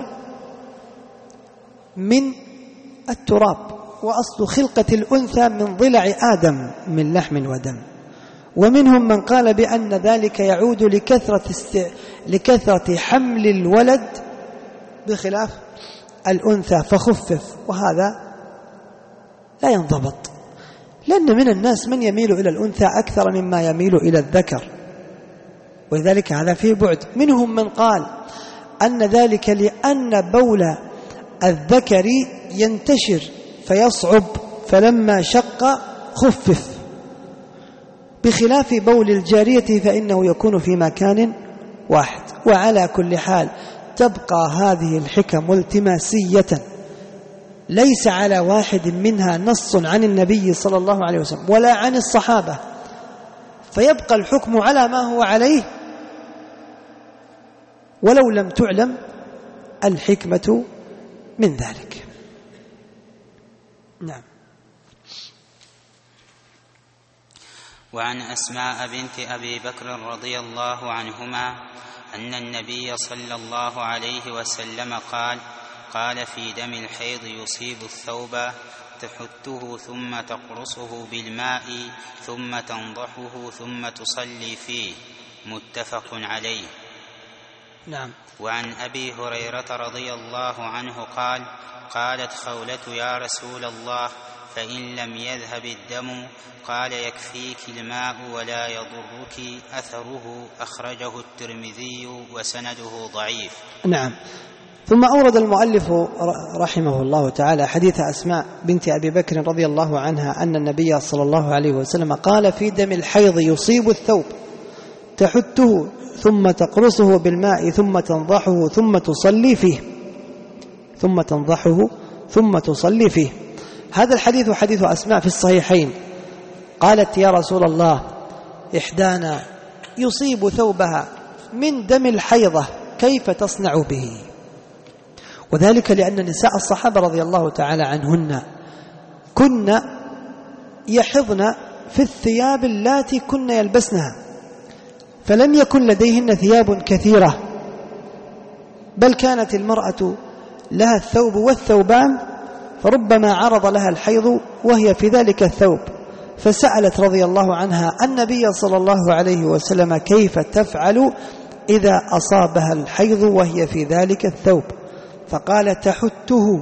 من التراب، وأصل خلقة الأنثى من ضلع آدم من لحم ودم. ومنهم من قال بأن ذلك يعود لكثرة, است... لكثرة حمل الولد بخلاف الأنثى فخفف، وهذا لا ينضبط، لأن من الناس من يميل إلى الأنثى أكثر مما يميل إلى الذكر، ولذلك هذا فيه بعد. منهم من قال أن ذلك لأن بول الذكر ينتشر فيصعب، فلما شق خفف، بخلاف بول الجارية فإنه يكون في مكان واحد. وعلى كل حال تبقى هذه الحكم التماسية ليس على واحد منها نص عن النبي صلى الله عليه وسلم ولا عن الصحابة، فيبقى الحكم على ما هو عليه ولو لم تعلم الحكمة من ذلك. نعم. وعن أسماء بنت أبي بكر رضي الله عنهما أن النبي صلى الله عليه وسلم قال قال في دم الحيض يصيب الثوب تحته ثم تقرصه بالماء ثم تنضحه ثم تصلي فيه، متفق عليه. نعم. وعن أبي هريرة رضي الله عنه قال قالت خولة يا رسول الله فإن لم يذهب الدم قال يكفيك الماء ولا يضرك أثره، أخرجه الترمذي وسنده ضعيف. نعم. ثم أورد المؤلف رحمه الله تعالى حديث أسماء بنت أبي بكر رضي الله عنها أن النبي صلى الله عليه وسلم قال في دم الحيض يصيب الثوب تحته ثم تقرصه بالماء ثم تنضحه ثم تصلي فيه ثم تنضحه ثم تصلي فيه. هذا الحديث حديث أسماء في الصحيحين، قالت يا رسول الله إحدانا يصيب ثوبها من دم الحيضة كيف تصنع به؟ وذلك لأن نساء الصحابة رضي الله تعالى عنهن كن يحضن في الثياب التي كن يلبسنها، فلم يكن لديهن ثياب كثيرة، بل كانت المرأة لها الثوب والثوبان، فربما عرض لها الحيض وهي في ذلك الثوب، فسألت رضي الله عنها النبي صلى الله عليه وسلم كيف تفعل إذا أصابها الحيض وهي في ذلك الثوب؟ فقال تحته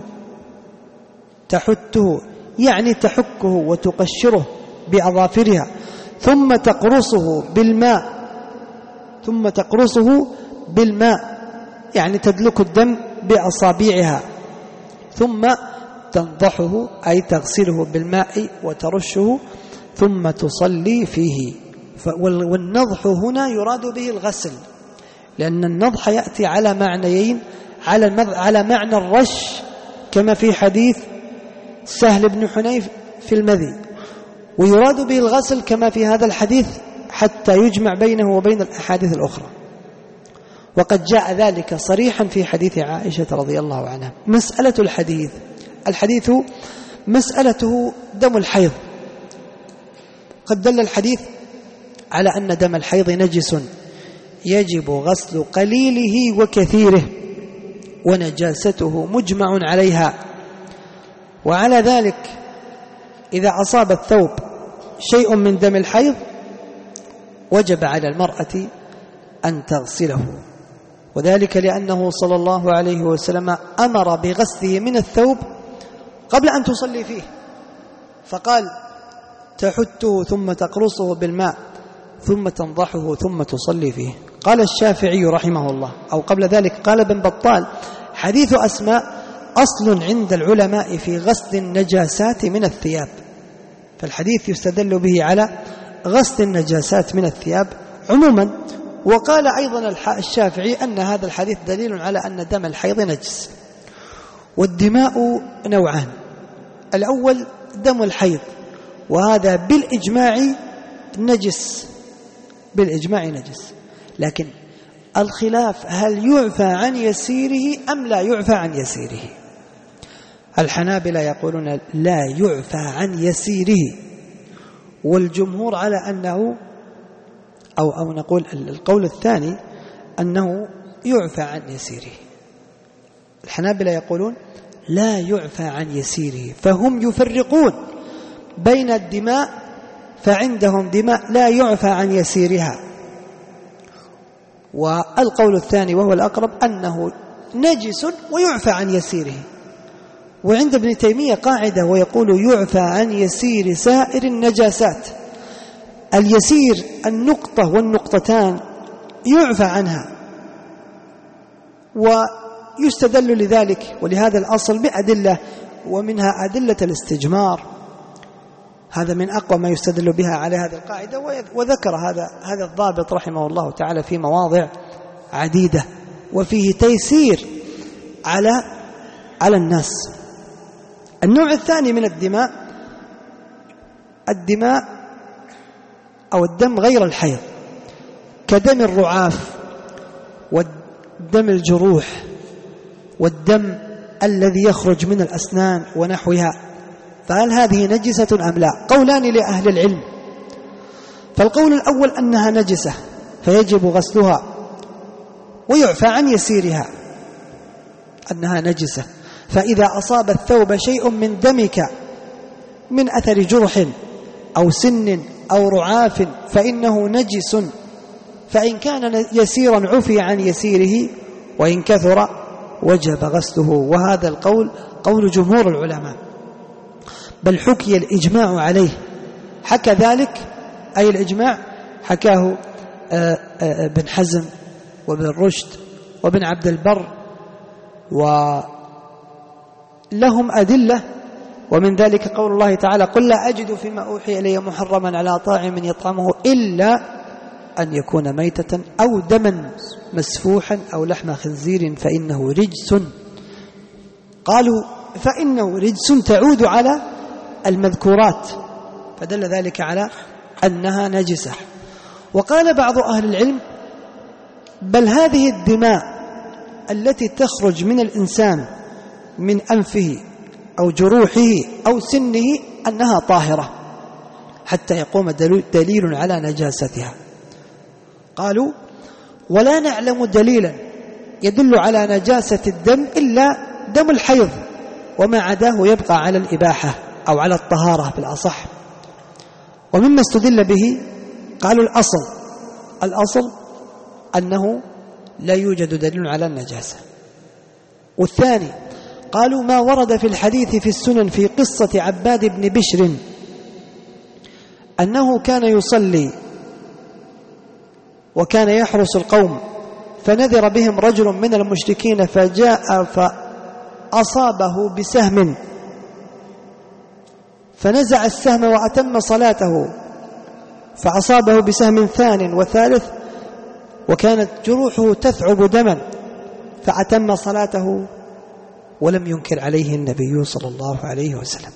تحته يعني تحكه وتقشره بأظافرها، ثم تقرصه بالماء ثم تقرصه بالماء يعني تدلك الدم بأصابعها، ثم تنضحه أي تغسله بالماء وترشه، ثم تصلي فيه. والنضح هنا يراد به الغسل، لأن النضح يأتي على معنيين، على على معنى الرش كما في حديث سهل بن حنيف في المذي، ويراد به الغسل كما في هذا الحديث حتى يجمع بينه وبين الأحاديث الأخرى، وقد جاء ذلك صريحا في حديث عائشة رضي الله عنها. مسألة الحديث الحديث مسألته دم الحيض. قد دل الحديث على أن دم الحيض نجس يجب غسل قليله وكثيره، ونجاسته مجمع عليها، وعلى ذلك إذا أصاب الثوب شيء من دم الحيض وجب على المرأة أن تغسله، وذلك لأنه صلى الله عليه وسلم أمر بغسله من الثوب قبل أن تصلي فيه، فقال تحته ثم تقرصه بالماء ثم تنضحه ثم تصلي فيه. قال الشافعي رحمه الله، أو قبل ذلك قال ابن بطال حديث أسماء أصل عند العلماء في غسل النجاسات من الثياب، فالحديث يستدل به على غسل النجاسات من الثياب عموما. وقال أيضا الشافعي أن هذا الحديث دليل على أن دم الحيض نجس. والدماء نوعان، الأول دم الحيض، وهذا بالإجماع نجس، بالإجماع نجس، لكن الخلاف هل يعفى عن يسيره أم لا يعفى عن يسيره. الحنابلة يقولون لا يعفى عن يسيره، والجمهور على أنه أو, أو نقول القول الثاني أنه يعفى عن يسيره. الحنابلة يقولون لا يعفى عن يسيره، فهم يفرقون بين الدماء، فعندهم دماء لا يعفى عن يسيرها، والقول الثاني وهو الأقرب أنه نجس ويعفى عن يسيره. وعند ابن تيمية قاعدة ويقول يعفى عن يسير سائر النجاسات، اليسير النقطة والنقطتان يعفى عنها، ويستدل لذلك ولهذا الأصل بأدلة، ومنها أدلة الاستجمار، هذا من أقوى ما يستدل بها على هذه القاعدة. وذكر هذا هذا الضابط رحمه الله تعالى في مواضع عديدة، وفيه تيسير على على الناس. النوع الثاني من الدماء الدماء أو الدم غير الحيض، كدم الرعاف والدم الجروح والدم الذي يخرج من الأسنان ونحوها، فهل هذه نجسة أم لا؟ قولان لأهل العلم. فالقول الأول أنها نجسة فيجب غسلها ويعفى عن يسيرها، أنها نجسة، فإذا أصاب الثوب شيء من دمك من أثر جرح أو سن أو رعاف فإنه نجس، فإن كان يسيرا عفي عن يسيره، وإن كثر وجب غسله. وهذا القول قول جمهور العلماء، بل حكي الإجماع عليه. حكى ذلك أي الإجماع حكاه ابن حزم وابن رشد وابن عبد البر، ولهم أدلة، ومن ذلك قول الله تعالى قل لا أجد فيما أوحي إلي محرما على طاعم يطعمه إلا أن يكون ميتة أو دما مسفوحا أو لحم خنزير فإنه رجس. قالوا فإنه رجس تعود على المذكورات، فدل ذلك على أنها نجسة. وقال بعض أهل العلم بل هذه الدماء التي تخرج من الإنسان من أنفه أو جروحه أو سنه أنها طاهرة حتى يقوم دليل على نجاستها. قالوا ولا نعلم دليلا يدل على نجاسة الدم إلا دم الحيض، وما عداه يبقى على الإباحة أو على الطهارة بالأصح. ومما استدل به قالوا الأصل الأصل أنه لا يوجد دليل على النجاسة. والثاني قالوا ما ورد في الحديث في السنن في قصة عباد بن بشر أنه كان يصلي وكان يحرس القوم فنذر بهم رجل من المشركين فجاء فأصابه بسهم فنزع السهم وأتم صلاته فأصابه بسهم ثان وثالث وكانت جروحه تثعب دما فأتم صلاته ولم ينكر عليه النبي صلى الله عليه وسلم.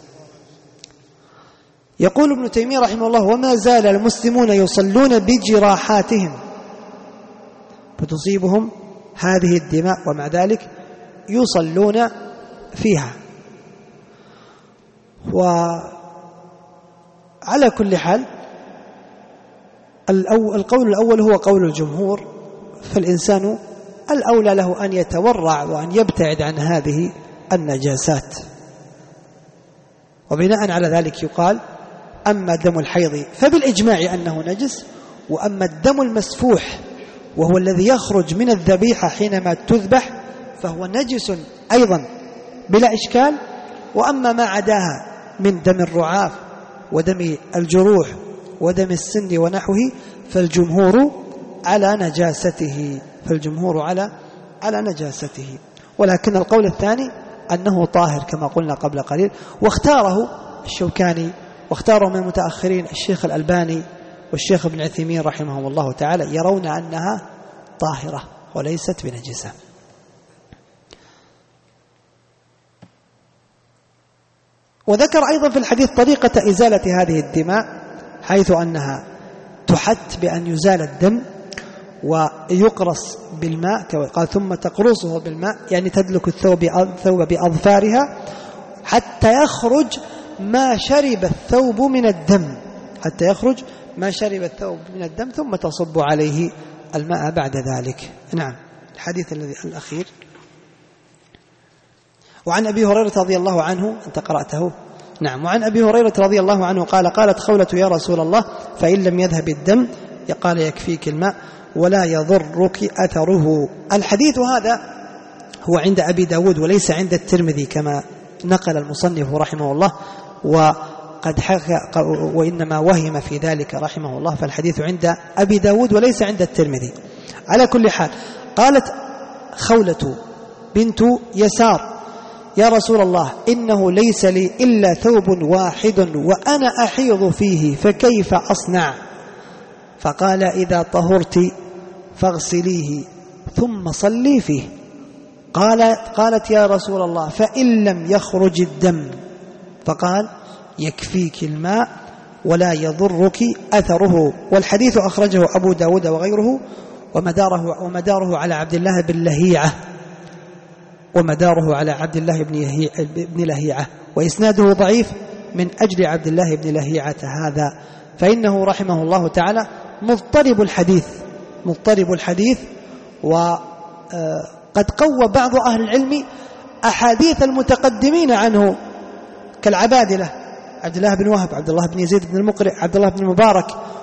يقول ابن تيمية رحمه الله وما زال المسلمون يصلون بجراحاتهم فتصيبهم هذه الدماء ومع ذلك يصلون فيها. وعلى كل حال القول الأول هو قول الجمهور، فالإنسان الأولى له أن يتورع وأن يبتعد عن هذه النجاسات. وبناء على ذلك يقال أما دم الحيض فبالإجماع أنه نجس، وأما الدم المسفوح وهو الذي يخرج من الذبيحة حينما تذبح فهو نجس أيضا بلا إشكال. وأما ما عداها من دم الرعاف ودم الجروح ودم السن ونحوه فالجمهور على نجاسته فالجمهور على على نجاسته ولكن القول الثاني أنه طاهر كما قلنا قبل قليل، واختاره الشوكاني واختاره من المتأخرين الشيخ الألباني والشيخ ابن عثيمين رحمهم الله تعالى، يرون أنها طاهرة وليست بنجسة. وذكر أيضا في الحديث طريقة إزالة هذه الدماء، حيث أنها تحت بأن يزال الدم ويقرص بالماء قال ثم تقرصه بالماء، يعني تدلك الثوب الثوب بأظفارها حتى يخرج ما شرب الثوب من الدم حتى يخرج ما شرب الثوب من الدم ثم تصب عليه الماء بعد ذلك. نعم. الحديث الذي الأخير وعن أبي هريرة رضي الله عنه أنت قرأته. نعم. وعن أبي هريرة رضي الله عنه قال قالت خولة يا رسول الله فإن لم يذهب الدم قال يكفيك الماء ولا يضرك أثره. الحديث هذا هو عند أبي داود وليس عند الترمذي كما نقل المصنف رحمه الله، وقد حكى وإنما وهم في ذلك رحمه الله، فالحديث عند أبي داود وليس عند الترمذي. على كل حال قالت خولة بنت يسار يا رسول الله إنه ليس لي إلا ثوب واحد وأنا أحيض فيه فكيف أصنع؟ فقال إذا طهرت فاغسليه ثم صلي فيه. قالت, قالت يا رسول الله فإن لم يخرج الدم؟ فقال يكفيك الماء ولا يضرك أثره. والحديث أخرجه أبو داود وغيره ومداره, ومداره على عبد الله بن لهيعة ومداره على عبد الله بن لهيعة وإسناده ضعيف من أجل عبد الله بن لهيعة هذا، فإنه رحمه الله تعالى مضطرب الحديث مضطرب الحديث وقد قوى بعض أهل العلم أحاديث المتقدمين عنه كالعبادلة عبد الله بن وهب عبد الله بن يزيد بن المقرئ عبد الله بن المبارك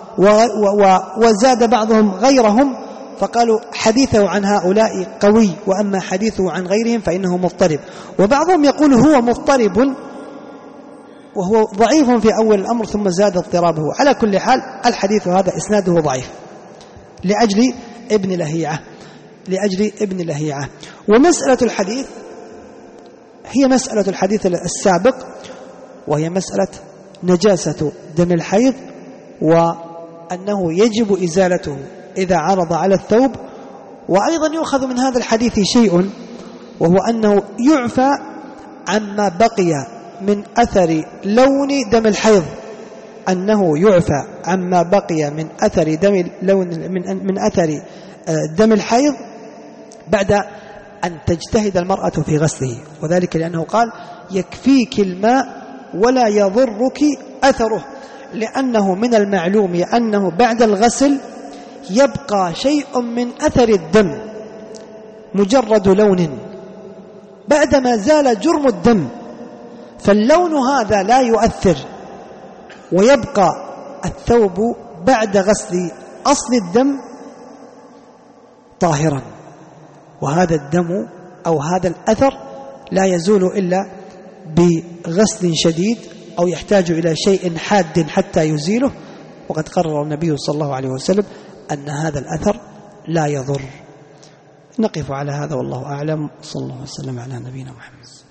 وزاد بعضهم غيرهم فقالوا حديثه عن هؤلاء قوي، وأما حديثه عن غيرهم فإنه مضطرب. وبعضهم يقول هو مضطرب وهو ضعيف في أول الأمر ثم زاد اضطرابه. على كل حال الحديث هذا إسناده ضعيف لأجل ابن لهيعة لأجل ابن لهيعة. ومسألة الحديث هي مسألة الحديث السابق، وهي مسألة نجاسة دم الحيض وأنه يجب إزالته إذا عرض على الثوب. وأيضا يؤخذ من هذا الحديث شيء، وهو أنه يعفى عما بقي من أثر لون دم الحيض، أنه يعفى عما بقي من أثر دم لون من من أثر دم الحيض بعد أن تجتهد المرأة في غسله، وذلك لأنه قال يكفيك الماء ولا يضرك أثره، لأنه من المعلوم أنه بعد الغسل يبقى شيء من أثر الدم مجرد لون بعدما زال جرم الدم، فاللون هذا لا يؤثر، ويبقى الثوب بعد غسل أصل الدم طاهرا، وهذا الدم أو هذا الأثر لا يزول إلا بغسل شديد أو يحتاج إلى شيء حاد حتى يزيله، وقد قرر النبي صلى الله عليه وسلم أن هذا الأثر لا يضر. نقف على هذا والله أعلم، صلى الله وسلم على نبينا محمد.